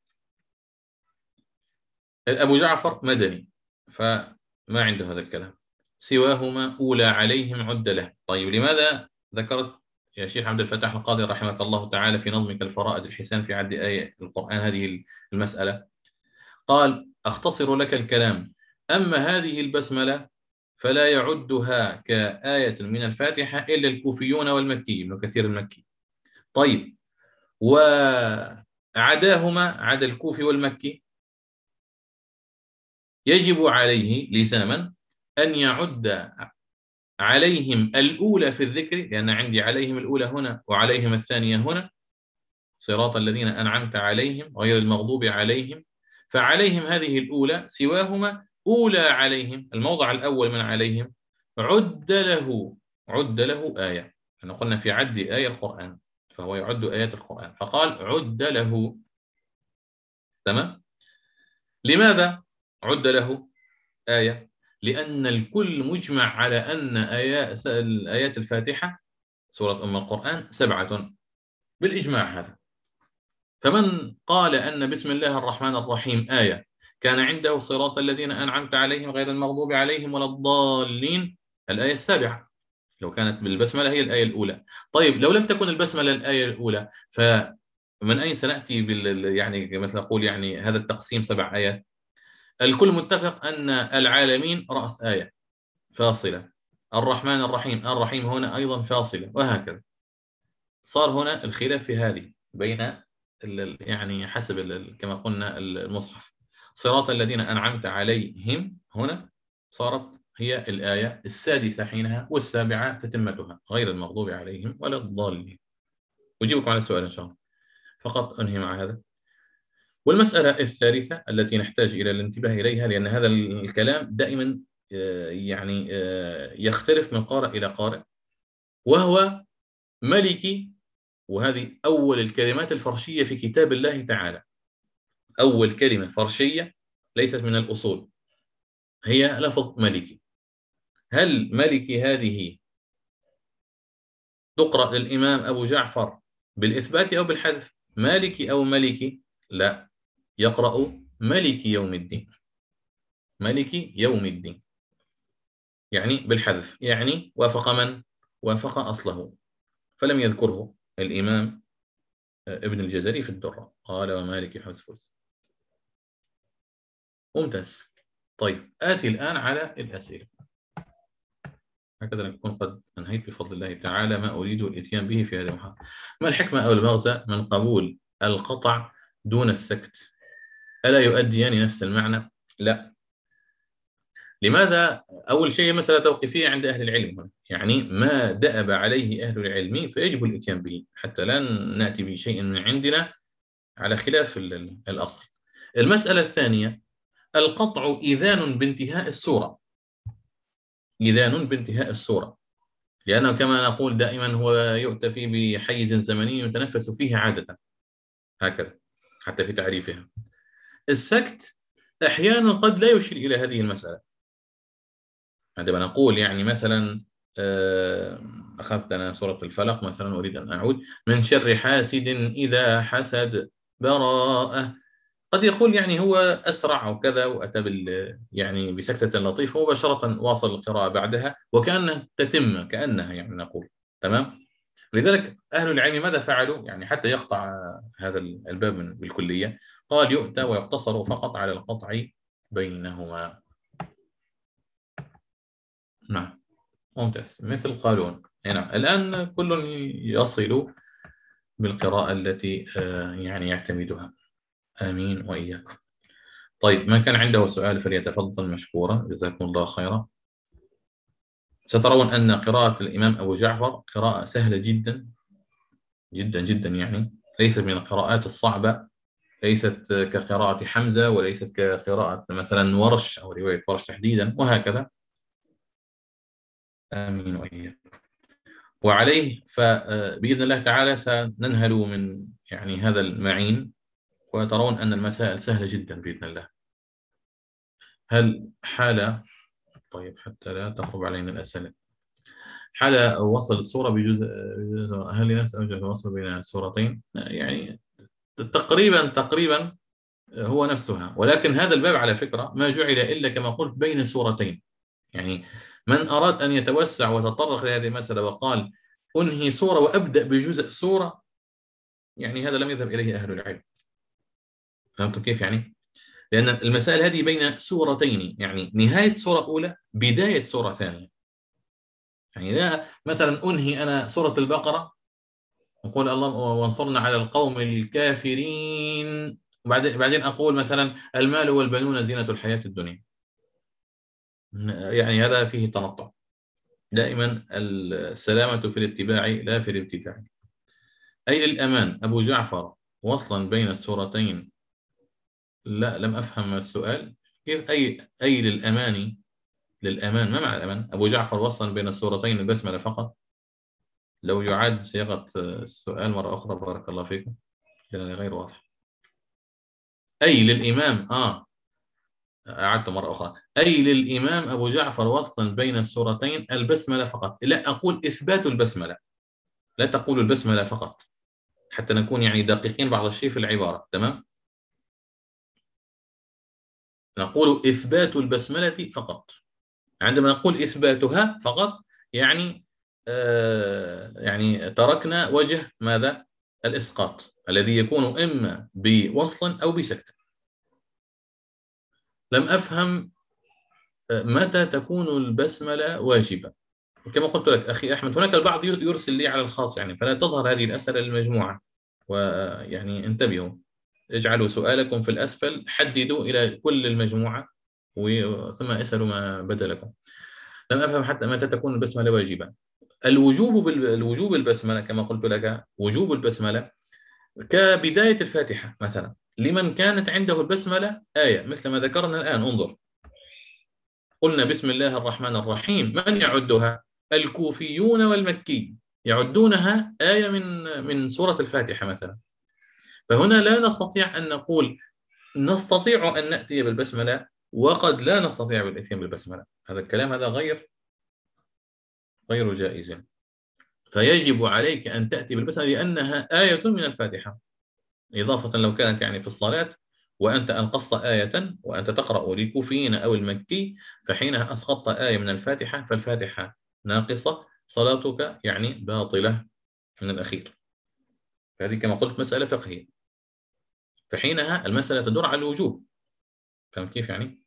أبو جعفر مدني فما عنده هذا الكلام، سواهما أولى عليهم عد له. طيب لماذا ذكرت يا شيخ عبد الفتاح القاضي رحمك الله تعالى في نظمك الفرائد الحسان في عد آية القرآن هذه المسألة؟ قال: أختصر لك الكلام، أما هذه البسملة فلا يعدها كآية من الفاتحة إلا الكوفيون والمكي، ابن كثير المكي. طيب، وعداهما، عدا الكوفي والمكي، يجب عليه لزاما أن يعد عليهم الأولى في الذكر، لأن عندي عليهم الأولى هنا وعليهم الثانية هنا، صراط الذين أنعمت عليهم غير المغضوب عليهم، فعليهم هذه الأولى، سواهما أولى عليهم، الموضع الأول من عليهم عد له، عد له آية. احنا قلنا في عد آية القرآن، فهو يعد آيات القرآن، فقال عد له. تمام؟ لماذا عد له آية؟ لأن الكل مجمع على أن آيات آيات الفاتحة سورة أم القرآن سبعة بالإجماع هذا. فمن قال أن بسم الله الرحمن الرحيم آية كان عنده صراط الذين أنعمت عليهم غير المغضوب عليهم ولا الضالين الآية السابعة، لو كانت بالبسملة هي الآية الأولى. طيب لو لم تكن البسملة الآية الأولى، فمن أين سنأتي بال يعني مثل أقول يعني هذا التقسيم سبع آيات؟ الكل متفق أن العالمين رأس آية فاصلة، الرحمن الرحيم، الرحيم هنا أيضا فاصلة، وهكذا. صار هنا الخلاف في هذه بين يعني حسب كما قلنا المصحف. صراط الذين أنعمت عليهم هنا صارت هي الآية السادسة حينها، والسابعة تتمتها غير المغضوب عليهم ولا الضالين. أجيبكم على السؤال إن شاء الله، فقط أنهي مع هذا. والمسألة الثالثة التي نحتاج إلى الانتباه إليها، لأن هذا الكلام دائما يعني يختلف من قارئ إلى قارئ، وهو ملكي. وهذه أول الكلمات الفرشية في كتاب الله تعالى، أول كلمة فرشية ليست من الأصول، هي لفظ ملكي. هل ملكي هذه تقرأ للإمام أبو جعفر بالإثبات أو بالحذف؟ مالكي أو ملكي؟ لا، يقرأ ملكي يوم الدين، ملكي يوم الدين، يعني بالحذف. يعني وافق من؟ وافق أصله، فلم يذكره الإمام ابن الجزري في الدرة، قال ومالك حذف. ممتاز. طيب آتي الآن على الأسئلة. هكذا نكون قد أنهيت بفضل الله تعالى ما أريد الإتيان به في هذه المحاضرة. ما الحكمة أو المغزى من قبول القطع دون السكت؟ ألا يؤديان نفس المعنى؟ لا. لماذا؟ أول شيء مسألة توقيفية عند أهل العلم هنا، يعني ما دأب عليه أهل العلم فيجب الإتيان به، حتى لا نأتي بشيء من عندنا على خلاف الأصل. المسألة الثانية، القطع إذان بانتهاء السورة، إذان بانتهاء السورة، لأنه كما نقول دائما هو يؤتى فيه بحيز زمني يتنفس فيه عادة، هكذا حتى في تعريفها. السكت أحيانا قد لا يشير إلى هذه المسألة. عندما نقول يعني مثلا أخذت أنا سورة الفلق مثلا، أريد أن أعود من شر حاسد إذا حسد براءة، قد يقول يعني هو أسرع أو كذا وأتى بال يعني بسكتة لطيفة مباشرة واصل القراءة بعدها وكأنها تتم، كأنها يعني نقول تمام. لذلك أهل العلم ماذا فعلوا يعني حتى يقطع هذا الباب من بالكلية؟ قال يؤتى ويقتصر فقط على القطع بينهما. نعم ممتاز، مثل قالون. نعم الآن كل يصل بالقراءة التي يعني يعتمدها. آمين وإياكم. طيب من كان عنده سؤال فليتفضل مشكورا، جزاكم الله خيرا. سترون أن قراءة الإمام أبو جعفر قراءة سهلة جدا جدا جدا، يعني ليست من القراءات الصعبة، ليست كقراءة حمزة وليست كقراءة مثلا ورش أو رواية ورش تحديدا وهكذا. آمين وإياكم. وعليه فبإذن الله تعالى سننهل من يعني هذا المعين، وترون أن المسائل سهلة جدا بإذن الله. هل حال طيب حتى لا تقرب علينا الأسئلة، حال وصل الصورة بجزء، هل لنفس أوجه الوصل بين السورتين؟ يعني تقريبا تقريبا هو نفسها، ولكن هذا الباب على فكرة ما جعل إلا كما قلت بين سورتين. يعني من أراد أن يتوسع وتطرق لهذه المسألة وقال أنهي سورة وأبدأ بجزء سورة، يعني هذا لم يذهب إليه أهل العلم. فهمتوا كيف يعني؟ لأن المسائل هذه بين سورتين، يعني نهاية سورة أولى بداية سورة ثانية. يعني لا مثلا أنهي أنا سورة البقرة نقول اللهم وانصرنا على القوم الكافرين، وبعدين بعدين أقول مثلا المال والبنون زينة الحياة الدنيا، يعني هذا فيه تنطع. دائما السلامة في الاتباع لا في الابتداع. أي للأمان أبو جعفر وصلا بين السورتين؟ لا لم أفهم السؤال. كيف أي أي للأمان؟ للأمان ما معنى الأمان؟ أبو جعفر وصلا بين السورتين البسملة فقط؟ لو يعاد صياغة السؤال مرة أخرى بارك الله فيكم لأنه غير واضح. أي للإمام آه أعدت مرة أخرى، أي للإمام أبو جعفر وصلا بين السورتين البسملة فقط. لا أقول إثبات البسملة، لا تقول البسملة فقط حتى نكون يعني دقيقين بعض الشيء في العبارة، تمام؟ نقول إثبات البسملة فقط. عندما نقول إثباتها فقط يعني آه يعني تركنا وجه ماذا؟ الإسقاط الذي يكون إما بوصل أو بسكت. لم أفهم متى تكون البسملة واجبة. وكما قلت لك أخي أحمد هناك البعض يرسل لي على الخاص يعني، فلا تظهر هذه الأسئلة للمجموعة، ويعني انتبهوا، اجعلوا سؤالكم في الأسفل، حددوا إلى كل المجموعة ثم اسألوا ما بدا لكم. لم أفهم حتى متى تكون البسملة واجبة. الوجوب الوجوب البسملة كما قلت لك، وجوب البسملة كبداية الفاتحة مثلا لمن كانت عنده البسملة آية، مثل ما ذكرنا الآن. انظر قلنا بسم الله الرحمن الرحيم، من يعدها؟ الكوفيون والمكي يعدونها آية من من سورة الفاتحة مثلا. فهنا لا نستطيع أن نقول نستطيع أن نأتي بالبسملة وقد لا نستطيع بالإتيان بالبسملة. هذا الكلام هذا غير غير جائز. فيجب عليك أن تأتي بالبسملة لأنها آية من الفاتحة، إضافة لو كانت يعني في الصلاة وأنت أنقصت آية وأنت تقرأ للكوفيين أو المكي، فحينها أسقطت آية من الفاتحة فالفاتحة ناقصة، صلاتك يعني باطلة من الأخير. فهذه كما قلت مسألة فقهية، فحينها المسألة تدور على الوجوب. فهم كيف يعني؟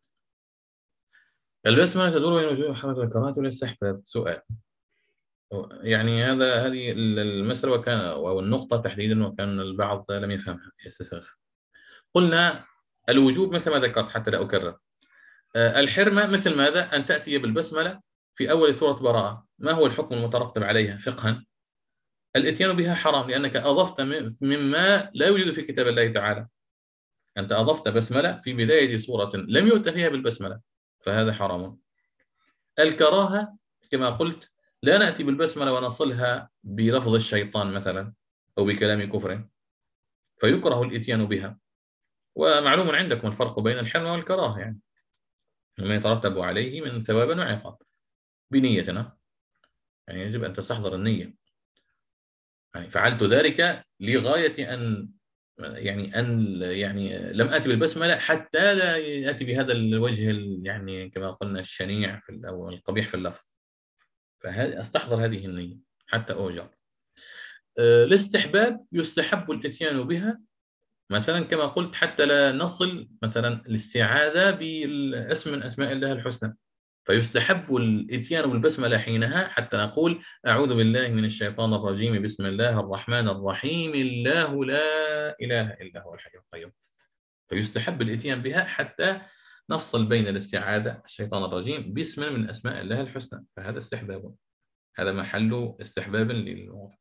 البسملة تدور بين وجوب حمد الكراهة والاستحباب. سؤال يعني هذا هذه المسألة وكان أو النقطة تحديدا وكان البعض لم يفهمها يستساغ. قلنا الوجوب مثل ما ذكرت حتى لا أكرر. الحرمة مثل ماذا؟ أن تأتي بالبسملة في أول سورة براءة. ما هو الحكم المترتب عليها فقها؟ الاتيان بها حرام لأنك أضفت مما لا يوجد في كتاب الله تعالى. أنت أضفت بسملة في بداية سورة لم يؤت فيها بالبسملة، فهذا حرام. الكراهة كما قلت، لا نأتي بالبسملة ونصلها بلفظ الشيطان مثلا أو بكلام كفر، فيكره الاتيان بها. ومعلوم عندكم الفرق بين الحرمة والكراهة، يعني ما يترتب عليه من ثواب وعقاب بنيتنا، يعني يجب أن تستحضر النية. يعني فعلت ذلك لغاية أن يعني أن يعني لم آتي بالبسملة حتى لا آتي بهذا الوجه يعني كما قلنا الشنيع في أو القبيح في اللفظ، فهذا أستحضر هذه النية حتى أوجر. الاستحباب يستحب الاتيان بها مثلا كما قلت حتى لا نصل مثلا الاستعاذة بالاسم من أسماء الله الحسنى، فيستحب الاتيان بالبسملة حينها حتى نقول أعوذ بالله من الشيطان الرجيم بسم الله الرحمن الرحيم الله لا إله إلا هو الحي القيوم. فيستحب الاتيان بها حتى نفصل بين الاستعاذة الشيطان الرجيم باسم من أسماء الله الحسنى، فهذا استحباب، هذا محل استحباب للموضوع.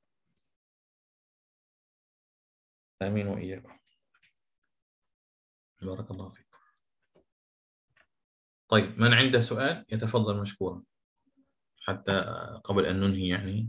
آمين وإياكم، بارك الله فيكم. طيب، من عنده سؤال يتفضل مشكورا حتى قبل أن ننهي يعني.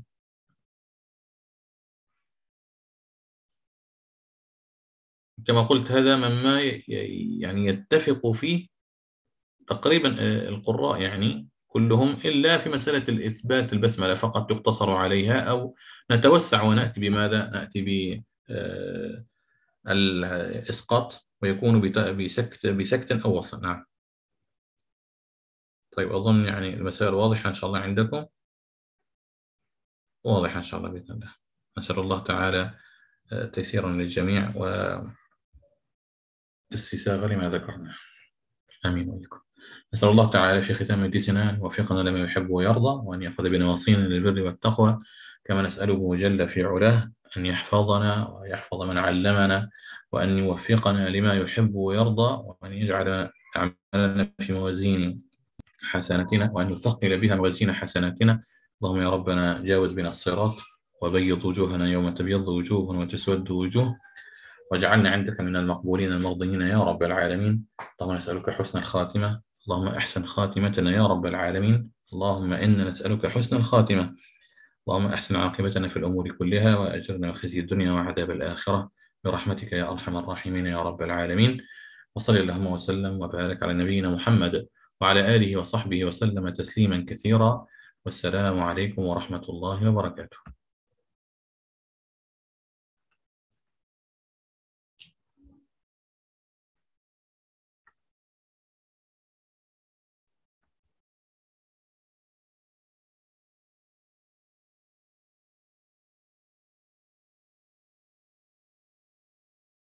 كما قلت هذا مما يعني يتفق فيه تقريبا القراء يعني كلهم، إلا في مسألة الإثبات البسملة فقط يقتصر عليها، أو نتوسع ونأتي بماذا؟ نأتي ب الإسقاط ويكون بسكت بسكت أو وصل. نعم. طيب، أظن يعني المسائل واضحة إن شاء الله عندكم، واضحة إن شاء الله بإذن الله. نسأل الله تعالى تيسيرا للجميع واستساغ لما ذكرنا. آمين وإياكم. نسأل الله تعالى في ختام درسنا أن يوفقنا لما يحب ويرضى، وأن يأخذ بنواصينا للبر والتقوى، كما نسأله جل في علاه أن يحفظنا ويحفظ من علمنا، وأن يوفقنا لما يحب ويرضى، وأن يجعل أعمالنا في موازين حسناتنا، وأن يثقل بها موازين حسناتنا. اللهم يا ربنا جاوز بنا الصراط، وبيض وجوهنا يوم تبيض وجوه وتسود وجوه، واجعلنا عندك من المقبولين المرضيين يا رب العالمين. اللهم نسألك حسن الخاتمة، اللهم أحسن خاتمتنا يا رب العالمين. اللهم إنا نسألك حسن الخاتمة، اللهم أحسن عاقبتنا في الأمور كلها، وأجرنا من خزي الدنيا وعذاب الآخرة برحمتك يا أرحم الراحمين يا رب العالمين. وصلى اللهم وسلم وبارك على نبينا محمد وعلى آله وصحبه وسلم تسليما كثيرا، والسلام عليكم ورحمة الله وبركاته.